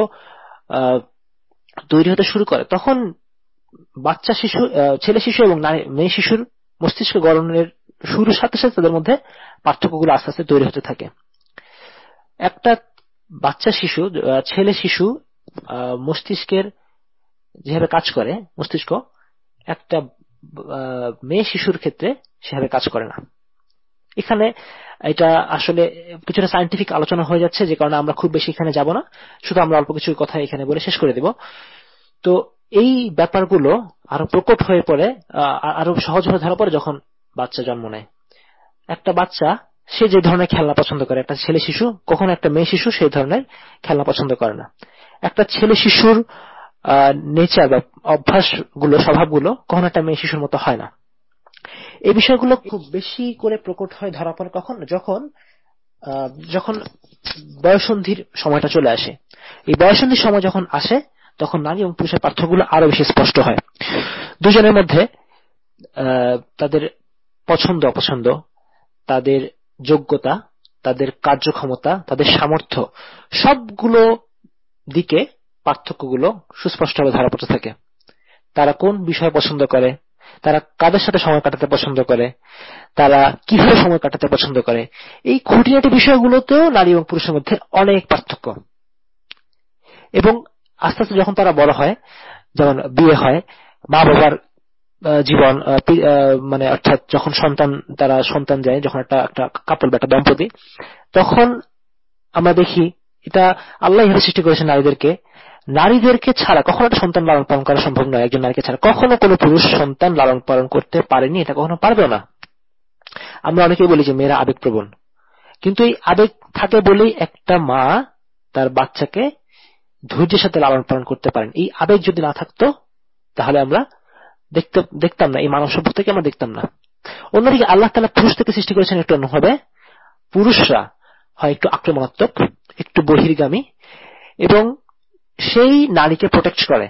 তৈরি হতে শুরু করে, তখন বাচ্চা শিশু, ছেলে শিশু এবং মেয়ে শিশুর মস্তিষ্ক গঠনের শুরুর সাথে সাথে তাদের মধ্যে পার্থক্যগুলো আস্তে আস্তে তৈরি হতে থাকে। একটা বাচ্চা শিশু, ছেলে শিশু মস্তিষ্কের যেভাবে কাজ করে মস্তিষ্ক, একটা মেয়ে শিশুর ক্ষেত্রে সেভাবে কাজ করে না। এখানে এটা আসলে কিছুটা সায়েন্টিফিক আলোচনা হয়ে যাচ্ছে, যে কারণে আমরা খুব বেশি এখানে যাব না, শুধু আমরা অল্প কিছু কথা এখানে বলে শেষ করে দেব। তো এই ব্যাপারগুলো আরো প্রকট হয়ে পড়ে, আরো সহজভাবে ধরা পড়ে যখন বাচ্চা জন্ম নেয়। একটা বাচ্চা সে যে ধরনের খেলনা পছন্দ করে, একটা ছেলে শিশু কখনো একটা মেয়ে শিশু সেই ধরনের খেলনা পছন্দ করে না। একটা ছেলে শিশুর নেচার বা অভ্যাসগুলো, স্বভাবগুলো কখনো একটা মেয়ে শিশুর মতো হয় না। এই বিষয়গুলো খুব বেশি করে প্রকট হয় ধরা পড়ে কখন, যখন বয়ঃসন্ধির সময়টা চলে আসে। এই বয়ঃসন্ধির সময় যখন আসে, তখন নারী এবং পুরুষের পার্থক্যগুলো আরো বেশি স্পষ্ট হয়। দুজনের মধ্যে তাদের পছন্দ অপছন্দ, তাদের যোগ্যতা, তাদের কার্যক্ষমতা, তাদের সামর্থ্য, সবগুলো দিকে পার্থক্যগুলো সুস্পষ্টভাবে ধরা পড়তে থাকে। তারা কোন বিষয় পছন্দ করে, তারা কাদের সাথে সময় কাটাতে পছন্দ করে, তারা কিভাবে সময় কাটাতে পছন্দ করে, এই খুঁটিনাটি বিষয়গুলোতেও নারী এবং পুরুষের মধ্যে অনেক পার্থক্য। এবং আস্তে আস্তে যখন তারা বড় হয়, যেমন বিয়ে হয়, মা বাবার জীবন, মানে অর্থাৎ যখন তারা সন্তান যায়, যখন একটা কাপল বা একটা দম্পতি, তখন আমরা দেখি এটা আল্লাহ এভাবে সৃষ্টি করেছেন নারীদেরকে ছাড়া কখনো একটা সন্তান লালন পালন করা সম্ভব নয়। একজন নারীকে ছাড়া কখনো কোনো পুরুষ সন্তান লালন পালন করতে পারেনি, এটা কখনো পারবেও না। আমরা অনেকেই বলি যে মেয়েরা আবেগপ্রবণ, কিন্তু এই আবেগ থাকে বলেই একটা মা তার বাচ্চাকে ধৈর্যের সাথে লালন পালন করতে পারেন। এই আবেগ যদি না থাকতো, তাহলে আমরা দেখতাম না, এই মানব সভ্যতাকে আমরা দেখতাম না। অন্যদিকে আল্লাহ তাআলা পুরুষ থেকে সৃষ্টি করেছেন একটু অন্যভাবে। পুরুষরা হয় একটু আক্রমণাত্মক, একটু বহির্গামী, এবং সেই নারীকে প্রোটেক্ট করে।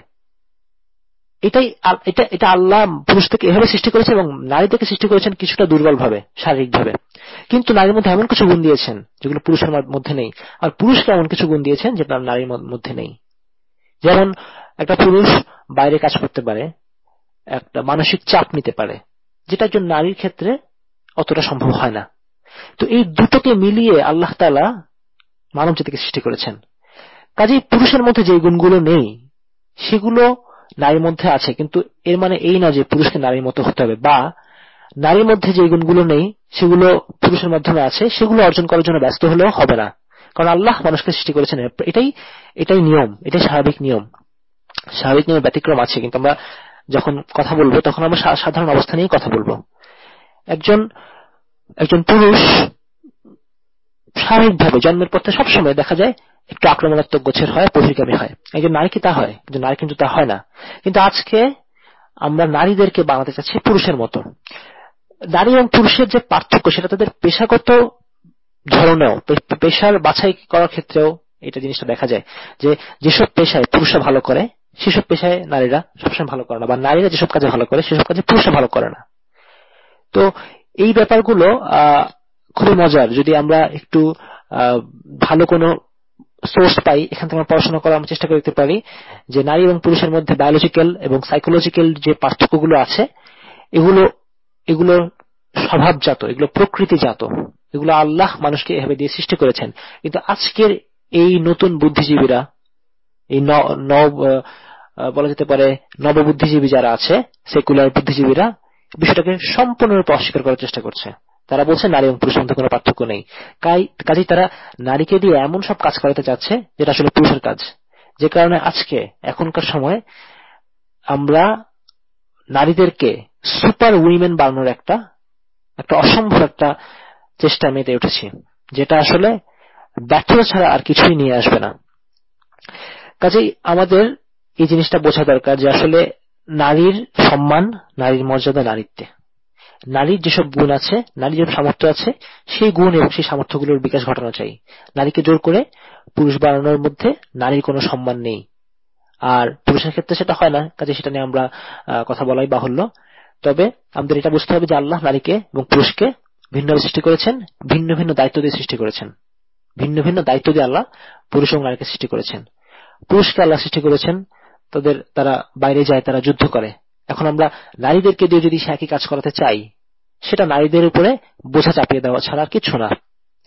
এটা আল্লাহ পুরুষ থেকে এভাবে সৃষ্টি করেছে, এবং নারী থেকে সৃষ্টি করেছেন কিছুটা দুর্বল ভাবে, শারীরিক ভাবে। কিন্তু নারীর মধ্যে এমন কিছু গুণ দিয়েছেন যেগুলো পুরুষের মধ্যে নেই, আর পুরুষকে এমন কিছু গুণ দিয়েছেন যেটা নারীর মধ্যে নেই। যেমন একটা পুরুষ বাইরে কাজ করতে পারে, একটা মানসিক চাপ নিতে পারে, যেটা একজন নারীর ক্ষেত্রে অতটা সম্ভব হয় না। তো এই দুটোকে মিলিয়ে আল্লাহ তাআলা মানব জাতিকে সৃষ্টি করেছেন। কাজেই পুরুষের মধ্যে যে গুণগুলো নেই সেগুলো নারীর মধ্যে আছে, কিন্তু এর মানে এই না যে পুরুষকে নারীর মতো হতে হবে, বা নারীর মধ্যে যে গুণগুলো নেই সেগুলো পুরুষের মাধ্যমে আছে, সেগুলো অর্জন করার জন্য ব্যস্ত হলেও হবে না। কারণ আল্লাহ মানুষকে সৃষ্টি করেছেন, এটাই নিয়ম, এটাই স্বাভাবিক নিয়ম। স্বাভাবিক নিয়মের ব্যতিক্রম আছে, কিন্তু আমরা যখন কথা বলবো তখন আমরা সাধারণ অবস্থা নিয়েই কথা বলবো। একজন পুরুষ স্বাভাবিকভাবে জন্মের পর থেকে সবসময় দেখা যায় একটু আক্রমণাত্মক গোছের হয়, বহির্গামী হয়। একজন নারী কি তা হয়? একজন নারী কিন্তু তা হয় না। কিন্তু আজকে আমরা নারীদেরকে বানাতে চাচ্ছি পুরুষের মতো। নারী এবং পুরুষের যে পার্থক্য, সেটা তাদের পেশাগত ধরনেও, পেশার বাছাই করার ক্ষেত্রেও এটা জিনিসটা দেখা যায়, যে যেসব পেশায় পুরুষরা ভালো করে সেসব পেশায় নারীরা সবসময় ভালো করে না, বা নারীরা যেসব কাজে ভালো করে সেসব কাজে পুরুষরা ভালো করে না। তো এই ব্যাপারগুলো খুবই মজার। যদি আমরা একটু ভালো কোনো সোর্স পাই, এখান থেকে আমরা পড়াশোনা করার চেষ্টা করতে পারি যে নারী এবং পুরুষের মধ্যে বায়োলজিক্যাল এবং সাইকোলজিক্যাল যে পার্থক্যগুলো আছে, এগুলো স্বভাবজাত, এগুলো প্রকৃতিজাত, এগুলো আল্লাহ মানুষকে এভাবে দিয়ে সৃষ্টি করেছেন। কিন্তু আজকের এই নতুন বুদ্ধিজীবীরা, এই বলা যেতে পারে নববুদ্ধিজীবী যারা আছে, সেকুলার বুদ্ধিজীবীরা, বিষয়টাকে সম্পূর্ণরূপে অস্বীকার করার চেষ্টা করছে। তারা বলছে নারী এবং পুরুষের মধ্যে কোনো পার্থক্য নেই। কাজেই তারা নারীকে দিয়ে এমন সব কাজ করাতে চাচ্ছে যেটা আসলে পুরুষের কাজ। যে কারণে এখনকার সময় আমরা নারীদেরকে সুপার উইমেন বানানোর একটা অসম্ভব একটা চেষ্টা মেতে উঠেছি, যেটা আসলে ব্যর্থতা ছাড়া আর কিছুই নিয়ে আসবে না। কাজেই আমাদের এই জিনিসটা বোঝা দরকার যে আসলে নারীর সম্মান, নারীর মর্যাদা নারীত্বে। নারীর যেসব গুণ আছে, নারীর যেসব সামর্থ্য আছে, সেই গুণ এবং সেই সামর্থ্যগুলোর বিকাশ ঘটানো চাই। নারীকে জোর করে পুরুষ বানানোর মধ্যে নারীর কোনো সম্মান নেই, আর পুরুষের ক্ষেত্রে সেটা হয় না, কাজে সেটা নিয়ে আমরা কথা বলাই বাহুল্য। তবে আমাদের এটা বুঝতে হবে যে আল্লাহ নারীকে এবং পুরুষকে ভিন্নভাবে সৃষ্টি করেছেন, ভিন্ন ভিন্ন দায়িত্ব দিয়ে সৃষ্টি করেছেন। ভিন্ন ভিন্ন দায়িত্ব দিয়ে আল্লাহ পুরুষ এবং নারীকে সৃষ্টি করেছেন। পুরুষকে আল্লাহ সৃষ্টি করেছেন তারা বাইরে যায়, তারা যুদ্ধ করে। এখন আমরা নারীদেরকে দিয়ে যদি সে একই কাজ করাতে চাই, সেটা নারীদের উপরে বোঝা চাপিয়ে দেওয়া ছাড়া আর কিছু না।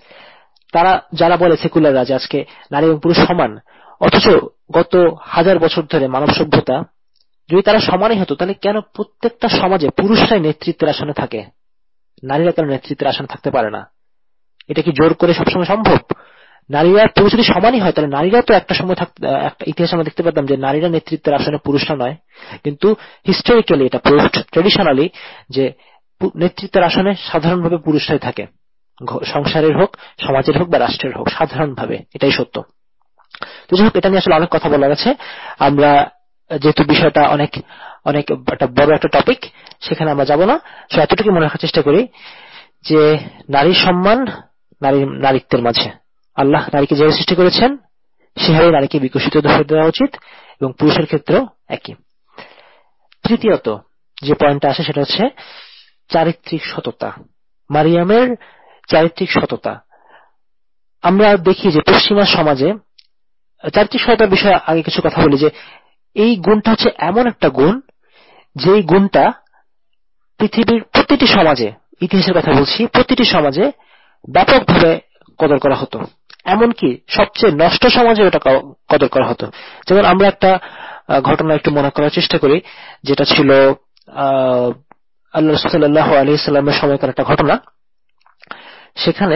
যারা বলে সেকুলাররা যে আজকে নারী এবং পুরুষ সমান, অথচ গত 1000 বছর ধরে মানব সভ্যতা, যদি তারা সমানই হতো তাহলে কেন প্রত্যেকটা সমাজে পুরুষরাই নেতৃত্বের আসনে থাকে, নারীরা কেন নেতৃত্বের আসনে থাকতে পারে না? এটা কি জোর করে সবসময় সম্ভব? নারীরা পুরুষ যদি সমানই হয় তাহলে নারীরা তো একটা সময় একটা ইতিহাসে আমরা দেখতে পেতাম যে নারীরা নেতৃত্বের আসনে, পুরুষরা নয়। কিন্তু হিস্টোরিক্যালি এটা প্রুভড, ট্রেডিশনালি, যে নেতৃত্বের আসনে সাধারণভাবে পুরুষরাই থাকে, সংসারের হোক, সমাজের হোক বা রাষ্ট্রের হোক, সাধারণভাবে এটাই সত্য। তো যাই হোক, এটা নিয়ে আসলে অনেক কথা বলা গেছে। আমরা যেহেতু বিষয়টা অনেক অনেক একটা বড় একটা টপিক, সেখানে আমরা যাব না। এতটুকু মনে রাখার চেষ্টা করি যে নারীর সম্মান নারীত্বের মাঝে, আল্লাহ নারীকে যেভাবে সৃষ্টি করেছেন সেভাবে নারীকে বিকশিত হতে দেওয়া উচিত, এবং পুরুষের ক্ষেত্রেও একই। তৃতীয়ত যে পয়েন্টটা আসে সেটা হচ্ছে চারিত্রিক সততা, মারিয়ামের চারিত্রিক সততা। আমরা দেখি যে পশ্চিমা সমাজে চারিত্রিক সততার বিষয়ে আগে কিছু কথা বলি, যে এই গুণটা হচ্ছে এমন একটা গুণ যেই গুণটা পৃথিবীর প্রতিটি সমাজে, ইতিহাসের কথা বলছি, প্রতিটি সমাজে ব্যাপকভাবে কদর করা হতো। এমনকি সবচেয়ে নষ্ট সমাজে ওটা কদর করা হতো। যেমন আমরা একটা ঘটনা একটু মনে করার চেষ্টা করি, যেটা ছিল আল্লাহ রাসূল সাল্লাল্লাহু আলাইহি সাল্লামের সময়কার একটা ঘটনা। সেখানে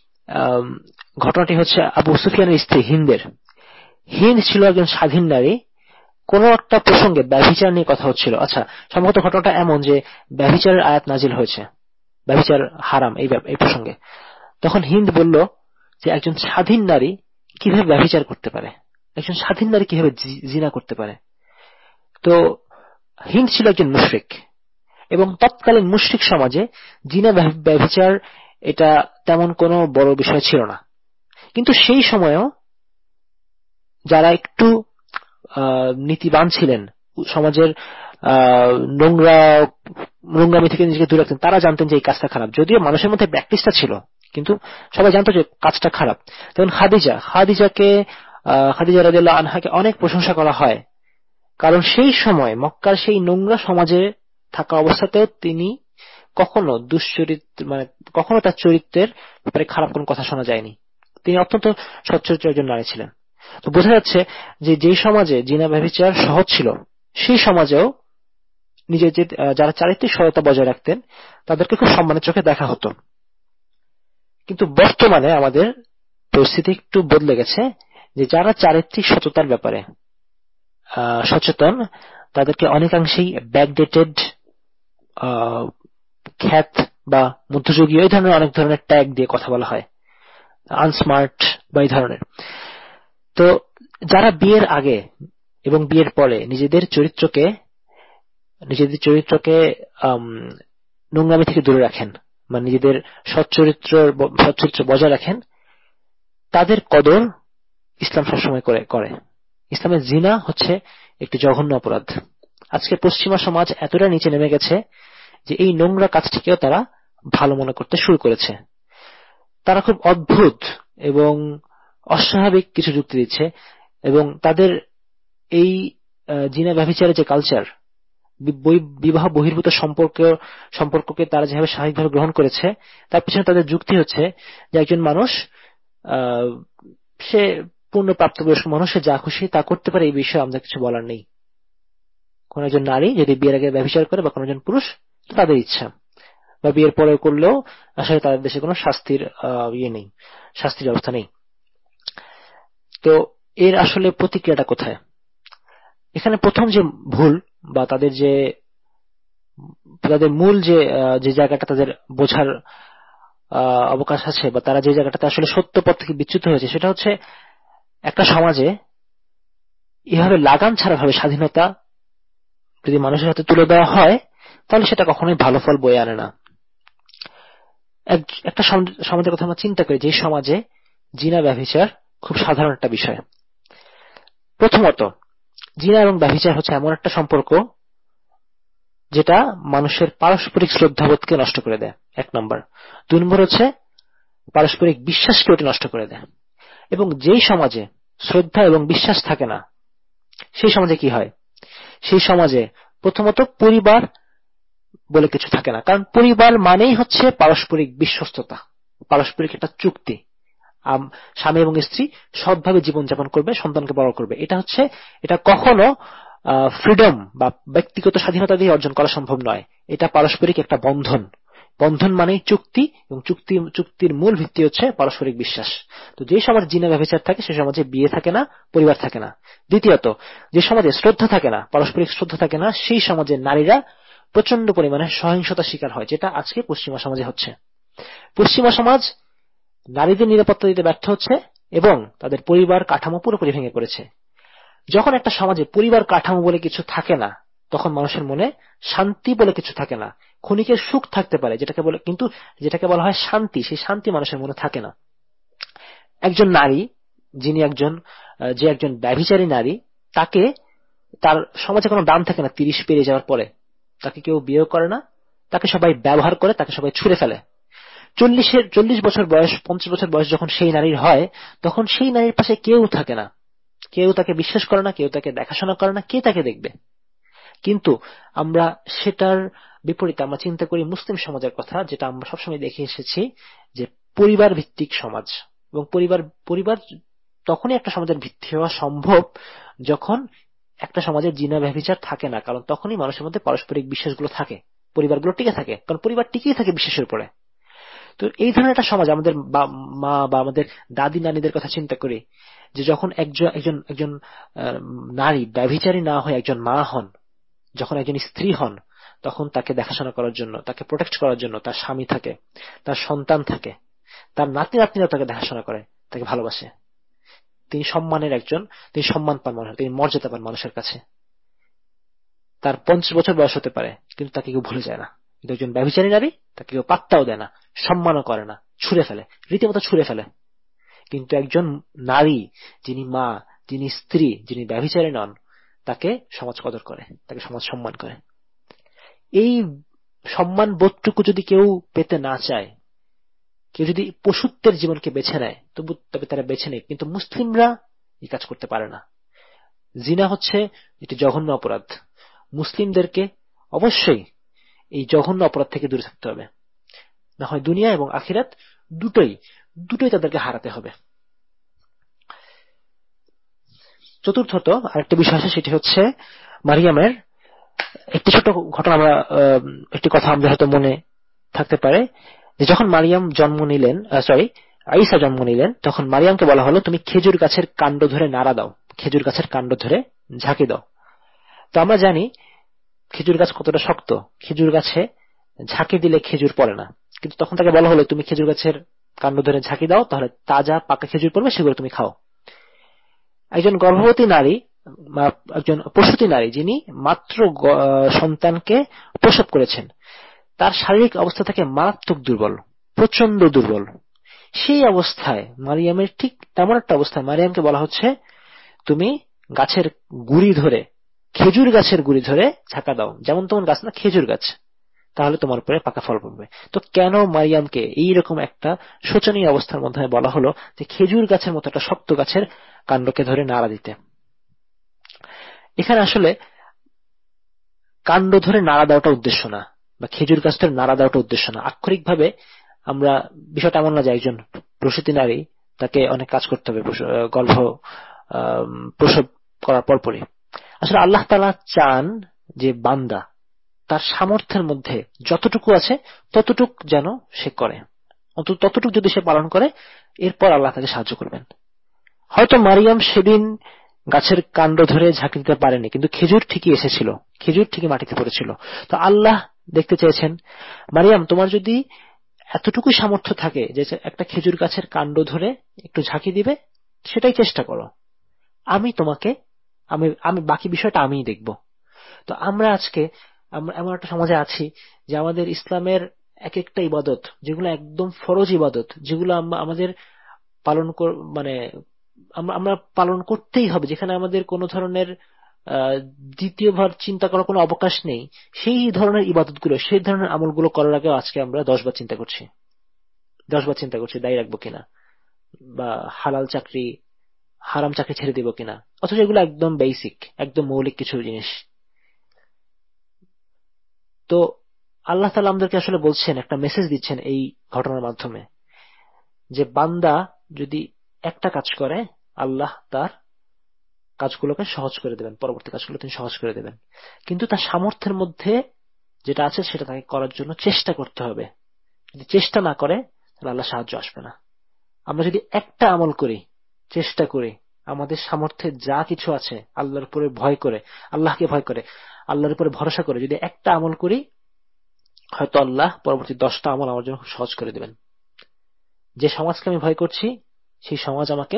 ঘটনাটি হচ্ছে আবু সুফিয়ানের স্ত্রী হিন্দ ছিল একজন স্বাধীন নারী। কোন একটা প্রসঙ্গে ব্যভিচার নিয়ে কথা হচ্ছিল। আচ্ছা, সম্ভবত ঘটনাটা এমন যে ব্যভিচারের আয়াত নাজিল হয়েছে, ব্যভিচার হারাম এই প্রসঙ্গে। তখন হিন্দ বলল যে একজন স্বাধীন নারী কিভাবে ব্যভিচার করতে পারে, একজন স্বাধীন নারী কিভাবে জিনা করতে পারে। তো হিন্দ ছিল একজন মুশরিক, এবং তৎকালীন মুশরিক সমাজে জিনা ব্যভিচার এটা তেমন কোনো বড় বিষয় ছিল না। কিন্তু সেই সময়েও যারা একটু নীতিবান ছিলেন, সমাজের নোংরামি থেকে নিজেকে দূরে রাখতেন, তারা জানতেন যে এই কাজটা খারাপ। যদিও মানুষের মধ্যে প্র্যাকটিসটা ছিল, কিন্তু সবাই জানতো যে কাজটা খারাপ। যেমন খাদিজা রাদিয়াল্লাহু আনহাকে অনেক প্রশংসা করা হয়, কারণ সেই সময় মক্কার সেই নোংরা সমাজে থাকা অবস্থাতেও তিনি কখনো কখনো তার চরিত্রের ব্যাপারে খারাপ কোনো কথা শোনা যায়নি। তিনি অত্যন্ত সচ্চরিত্র একজন নারী ছিলেন। তো বোঝা যাচ্ছে যে যেই সমাজে জিনা ব্যভিচার সহজ ছিল, সেই সমাজেও নিজের যারা চারিত্রিক সততা বজায় রাখতেন তাদেরকে খুব সম্মানের চোখে দেখা হতো। কিন্তু বর্তমানে আমাদের পরিস্থিতি একটু বদলে গেছে, যে যারা চারিত্রিক সততার ব্যাপারে সচেতন তাদেরকে অনেকাংশেই ব্যাকডেটেড, খ্যাত বা মধ্যযুগীয় এই ধরনের অনেক ধরনের ট্যাগ দিয়ে কথা বলা হয়, আনস্মার্ট বা এই ধরনের। তো যারা বিয়ের আগে এবং বিয়ের পরে নিজেদের চরিত্রকে নোংরামি থেকে দূরে রাখেন, বা নিজেদের সচ্চরিত্র বজায় রাখেন, তাদের কদর ইসলাম সবসময় করে। ইসলামের জিনা হচ্ছে একটি জঘন্য অপরাধ। আজকে পশ্চিমা সমাজ এতটা নিচে নেমে গেছে যে এই নোংরা কাজটিকেও তারা ভালো মনে করতে শুরু করেছে। তারা খুব অদ্ভুত এবং অস্বাভাবিক কিছু যুক্তি দিচ্ছে, এবং তাদের এই জিনা ব্যভিচারের যে কালচার, বিবাহ বহির্ভূত সম্পর্ককে তারা যেভাবে স্বাভাবিকভাবে গ্রহণ করেছে, তার পিছনে তাদের যুক্তি হচ্ছে যে একজন মানুষ সে পূর্ণ প্রাপ্তবয়স্ক মানুষ, সে যা খুশি তা করতে পারে, এই বিষয়ে আমাদের কিছু বলার নেই। কোন একজন নারী যদি বিয়ের আগে ব্যভিচার করে বা কোন একজন পুরুষ, তাদের ইচ্ছা, বা বিয়ের পরে করলেও আসলে তাদের দেশে কোনো শাস্তির ব্যবস্থা নেই। তো এর আসলে প্রতিক্রিয়াটা কোথায়? এখানে প্রথম যে ভুল বা তাদের মূল যে জায়গাটা তাদের বোঝার অবকাশ আছে, বা তারা যে জায়গাটাতে আসলে সত্য পথ থেকে বিচ্যুত হয়েছে, সেটা হচ্ছে একটা সমাজে এভাবে লাগাম ছাড়া ভাবে স্বাধীনতা যদি মানুষের হাতে তুলে দেওয়া হয়, তাহলে সেটা কখনোই ভালো ফল বয়ে আনে না। একটা সমাজের কথা আমরা চিন্তা করি, যে সমাজে জিনা ব্যভিচার খুব সাধারণ একটা বিষয়। প্রথমত, জিনা এবং ব্যভিচার হচ্ছে এমন একটা সম্পর্ক যেটা মানুষের পারস্পরিক শ্রদ্ধাবোধকে নষ্ট করে দেয়, 1 নম্বর। 2 নম্বর হচ্ছে পারস্পরিক বিশ্বাসকে ওটা নষ্ট করে দেয়। এবং যেই সমাজে শ্রদ্ধা এবং বিশ্বাস থাকে না, সেই সমাজে কি হয়? সেই সমাজে প্রথমত পরিবার বলে কিছু থাকে না, কারণ পরিবার মানেই হচ্ছে পারস্পরিক বিশ্বস্ততা, পারস্পরিক একটা চুক্তি। স্বামী এবং স্ত্রী সৎভাবে জীবনযাপন করবে, সন্তানকে বড় করবে। এটা কখনো ফ্রিডম বা ব্যক্তিগত স্বাধীনতা দিয়ে অর্জন করা সম্ভব নয়। এটা পারস্পরিক একটা বন্ধন। বন্ধন মানেই চুক্তি, এবং চুক্তির মূল ভিত্তি হচ্ছে পারস্পরিক বিশ্বাস। তো যে সমাজে জিনা ব্যভিচার থাকে, সে সমাজে বিয়ে থাকে না, পরিবার থাকে না। দ্বিতীয়ত, যে সমাজে শ্রদ্ধা থাকে না, পারস্পরিক শ্রদ্ধা থাকে না, সেই সমাজে নারীরা প্রচন্ড পরিমাণে সহিংসতার শিকার হয়, যেটা আজকে পশ্চিমা সমাজে হচ্ছে। পশ্চিমা সমাজ নারীদের নিরাপত্তা দিতে ব্যর্থ হচ্ছে এবং তাদের পরিবার কাঠামো পুরোপুরি ভেঙে পড়েছে। যখন একটা সমাজে পরিবার কাঠামো বলে কিছু থাকে না, তখন মানুষের মনে শান্তি বলে কিছু থাকে না। ক্ষণিকের সুখ থাকতে পারে, যেটাকে বলা হয় শান্তি, সেই শান্তি মানুষের মনে থাকে না। একজন নারী যে একজন ব্যভিচারী নারী, তার সমাজে কোনো দাম থাকে না। 30 পেরিয়ে যাওয়ার পরে তাকে কেউ বিয়ে করে না, তাকে সবাই ব্যবহার করে, তাকে সবাই ছুঁড়ে ফেলে। 40 বছর বয়স, 50 বছর বয়স যখন সেই নারীর হয়, তখন সেই নারীর পাশে কেউ থাকে না, কেউ তাকে বিশ্বাস করে না, কেউ তাকে দেখাশোনা করে না, কে তাকে দেখবে? কিন্তু আমরা সেটার বিপরীতে আমরা চিন্তা করি মুসলিম সমাজের কথা, যেটা আমরা সবসময় দেখে এসেছি, যে পরিবার ভিত্তিক সমাজ। এবং পরিবার তখনই একটা সমাজের ভিত্তি হওয়া সম্ভব যখন একটা সমাজের জিনা ব্যভিচার থাকে না, কারণ তখনই মানুষের মধ্যে পারস্পরিক বিশ্বাসগুলো থাকে, পরিবারগুলো টিকে থাকে, কারণ পরিবার টিকেই থাকে বিশ্বাসের উপরে। তো এই ধরনের একটা সমাজ, আমাদের মা বা আমাদের দাদি নানীদের কথা চিন্তা করি, যে যখন একজন নারী ব্যভিচারী না হয়ে একজন মা হন, যখন একজন স্ত্রী হন, তখন তাকে দেখাশোনা করার জন্য, তাকে প্রোটেক্ট করার জন্য তার স্বামী থাকে, তার সন্তান থাকে, তার নাতি নাতনিরাও তাকে দেখাশোনা করে, তাকে ভালোবাসে। তিনি সম্মান পান মানুষ, তিনি মর্যাদা পান মানুষের কাছে। তার 50 বছর বয়স হতে পারে, কিন্তু তাকে কেউ ভুলে যায় না। কিন্তু একজন ব্যভিচারী নারী, তাকে কেউ পাত্তাও দেয় না, সম্মানও করে না, ছুঁড়ে ফেলে, রীতিমতো ছুঁড়ে ফেলে। কিন্তু একজন নারী, যিনি মা, যিনি স্ত্রী, যিনি ব্যভিচারী নন, তাকে সমাজ কদর করে, তাকে সমাজ সম্মান করে। এই সম্মান বোধটুকু যদি কেউ পেতে না চায়, কেউ যদি পশুত্বের জীবনকে বেছে নেয়, তবে তারা বেছে নেয়, কিন্তু মুসলিমরা এই কাজ করতে পারে না। জিনা হচ্ছে একটি জঘন্য অপরাধ। মুসলিমদেরকে অবশ্যই এই জঘন্য অপরাধ থেকে দূরে থাকতে হবে, না হয় দুনিয়া এবং আখিরাত দুটোই তাদেরকে হারাতে হবে। চতুর্থত আরেকটা বিষয় আছে, সেটি হচ্ছে মারিয়ামের একটি ছোট ঘটনা। একটি কথা আমাদের হয়তো মনে থাকতে পারে, যে যখন ঈসা জন্ম নিলেন, তখন মারিয়ামকে বলা হলো, তুমি খেজুর গাছের কাণ্ড ধরে নাড়া দাও, খেজুর গাছের কাণ্ড ধরে ঝাঁকি দাও। তো আমরা জানি খেজুর গাছ কতটা শক্ত, খেজুর গাছে ঝাঁকি দিলে খেজুর পড়ে না। কিন্তু তখন তাকে বলা হলো, তুমি খেজুর গাছের কাণ্ড ধরে ঝাঁকি দাও, তাহলে তাজা পাকা খেজুর পড়বে, সেগুলো তুমি খাও। একজন গর্ভবতী নারী, একজন প্রসূতি নারী, যিনি মাত্র সন্তানকে প্রসব করেছেন, তার শারীরিক অবস্থা থেকে মারাত্মক দুর্বল, প্রচন্ড দুর্বল। সেই অবস্থায় মারিয়ামের ঠিক তেমন একটা অবস্থায় মারিয়ামকে বলা হচ্ছে, তুমি খেজুর গাছের গুড়ি ধরে ঝাঁকা দাও, যেমন তেমন গাছ না, খেজুর গাছ, তাহলে তোমার উপরে পাকা ফল পড়বে। তো কেন মারিয়ামকে এইরকম একটা শোচনীয় অবস্থার মধ্যে বলা হলো যে খেজুর গাছের মতো একটা শক্ত গাছের কাণ্ডকে ধরে নাড়া দিতে? এখানে আসলে কাণ্ড ধরে নাড়া দেওয়াটা উদ্দেশ্য না, বা খেজুর গাছ ধরে নাড়া দেওয়াটা উদ্দেশ্য না। আক্ষরিকভাবে আমরা বিষয়টা এমন না যে একজন প্রসূতি নারী, তাকে অনেক কাজ করতে হবে প্রসব করার পরপরই। আসলে আল্লাহ তাআলা চান যে বান্দা তার সামর্থ্যের মধ্যে যতটুকু আছে ততটুক যেন সে করে, অন্তত ততটুক যদি সে পালন করে, এরপর আল্লাহ তাকে সাহায্য করবেন। হয়তো মারিয়াম সেদিন গাছের কাণ্ড ধরে ঝাঁকি দিতে পারেনি, কিন্তু খেজুর ঠিকই এসেছিল, খেজুর ঠিকই মাটিতে পড়েছিল। তো আল্লাহ দেখতে চেয়েছেন, মারিয়াম, তোমার যদি এতটুকুই সামর্থ্য থাকে যে একটা খেজুর গাছের কাণ্ড ধরে একটু ঝাঁকি দিবে, সেটাই চেষ্টা করো, আমি বাকি বিষয়টা আমিই দেখব। তো আমরা আজকে এমন একটা সমাজে আছি যে আমাদের ইসলামের এক একটা ইবাদত, যেগুলো একদম ফরজ ইবাদত, যেগুলো আমাদের পালন আমরা পালন করতেই হবে, যেখানে আমাদের কোনো ধরনের দ্বিতীয়বার চিন্তা করার কোনো অবকাশ নেই, সেই ধরনের ইবাদতগুলো, সেই ধরনের আমলগুলো করার আগে আজকে আমরা 10 বার চিন্তা করছি, 10 বার চিন্তা করছি দায়ী রাখবো কিনা, বা হালাল চাকরি হারাম চাকরি ছেড়ে দিব কিনা। অথচ এগুলো একদম বেসিক, একদম মৌলিক কিছু জিনিস। তো আল্লাহ তাআলা আমাদেরকে আসলে বলছেন, একটা মেসেজ দিচ্ছেন এই ঘটনার মাধ্যমে, যে বান্দা যদি একটা কাজ করে আল্লাহ তার কাজগুলোকে সহজ করে দেবেন, পরবর্তী কাজগুলো তিনি সহজ করে দেবেন। কিন্তু তার সামর্থ্যের মধ্যে যেটা আছে সেটা তাকে করার জন্য চেষ্টা করতে হবে। যদি চেষ্টা না করে তাহলে আল্লাহ সাহায্য আসবে না। আমরা যদি একটা আমল করি, চেষ্টা করি, আমাদের সামর্থ্যে যা কিছু আছে আল্লাহর উপরে ভয় করে, আল্লাহকে ভয় করে, আল্লাহর উপরে ভরসা করে যদি একটা আমল করি, হয়তো আল্লাহ পরবর্তী 10টা আমল আমার জন্য খুব সহজ করে দেবেন। যে সমাজকে আমি ভয় করছি সেই সমাজ আমাকে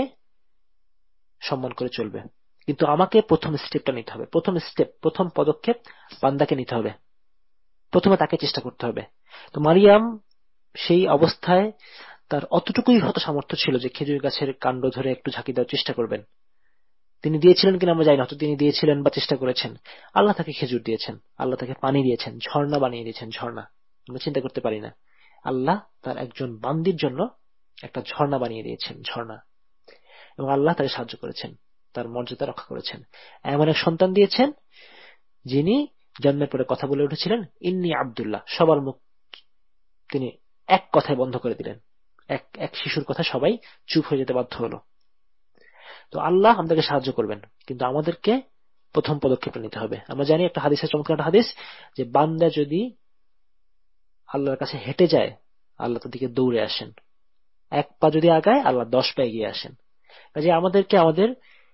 সম্মান করে চলবে। কিন্তু আমাকে প্রথম স্টেপটা নিতে হবে, প্রথম পদক্ষেপ বান্দাকে নিতে হবে, প্রথমে তাকে চেষ্টা করতে হবে। তো মারিয়াম সেই অবস্থায় তার অতটুকুই হয়তো সামর্থ্য ছিল যে খেজুর গাছের কাণ্ড ধরে একটু ঝাঁকি দেওয়ার চেষ্টা করবেন। তিনি দিয়েছিলেন কিনা আমরা জানি না, তো তিনি দিয়েছিলেন বা চেষ্টা করেছেন। আল্লাহ তাকে খেজুর দিয়েছেন, আল্লাহ তাকে পানি দিয়েছেন, ঝর্ণা বানিয়ে দিয়েছেন। ঝর্ণা আমরা চিন্তা করতে পারি না, আল্লাহ তার একজন বান্দির জন্য একটা ঝর্ণা বানিয়ে দিয়েছেন, ঝর্ণা। এবং আল্লাহ তাকে সাহায্য করেছেন, তার মর্যাদা রক্ষা করেছেন। এমন এক সন্তান দিয়েছেন যিনি জন্মের পরে কথা বলে উঠেছিলেন ইন্নী আব্দুল্লাহ। সবার মুখ তিনি এক কথায় বন্ধ করে দিলেন, এক শিশুর কথা সবাই চুপ হয়ে যেতে বাধ্য হলো। তো আল্লাহ আমাদেরকে সাহায্য করবেন, কিন্তু আমাদেরকে প্রথম পদক্ষেপটা নিতে হবে। আমরা জানি একটা হাদিসের চমৎকার একটা হাদিস, যে বান্দা যদি আল্লাহর কাছে হেঁটে যায় আল্লাহ তার দিকে দৌড়ে আসেন, এক পা যদি আগায় আল্লাহ 10 পা এগিয়ে আসেন। কাজে আমাদেরকে আমাদের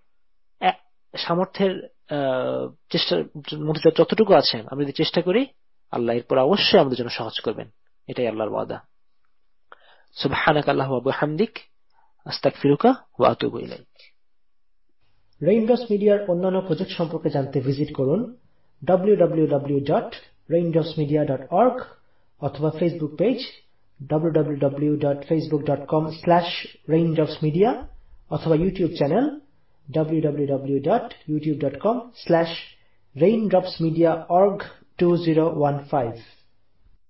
সামর্থ্যের চেষ্টার মধ্যে যতটুকু আছে আমরা যদি চেষ্টা করি, আল্লাহ এরপর অবশ্যই আমাদের জন্য সহজ করবেন। এটাই আল্লাহর ওয়াদা। সুবহানাকা আল্লাহুম্মা ওয়া বিহামদিক, আস্তাগফিরুকা ওয়া আতুবু ইলাইক। রেইনড্রপস মিডিয়ার অন্যান্য প্রজেক্ট সম্পর্কে জানতে ভিজিট করুন www.raindropsmedia.org অথবা ফেসবুক পেজ www.facebook.com/raindropsmedia অথবা ইউটিউব চ্যানেল www.youtube.com/raindropsmediaorg2015।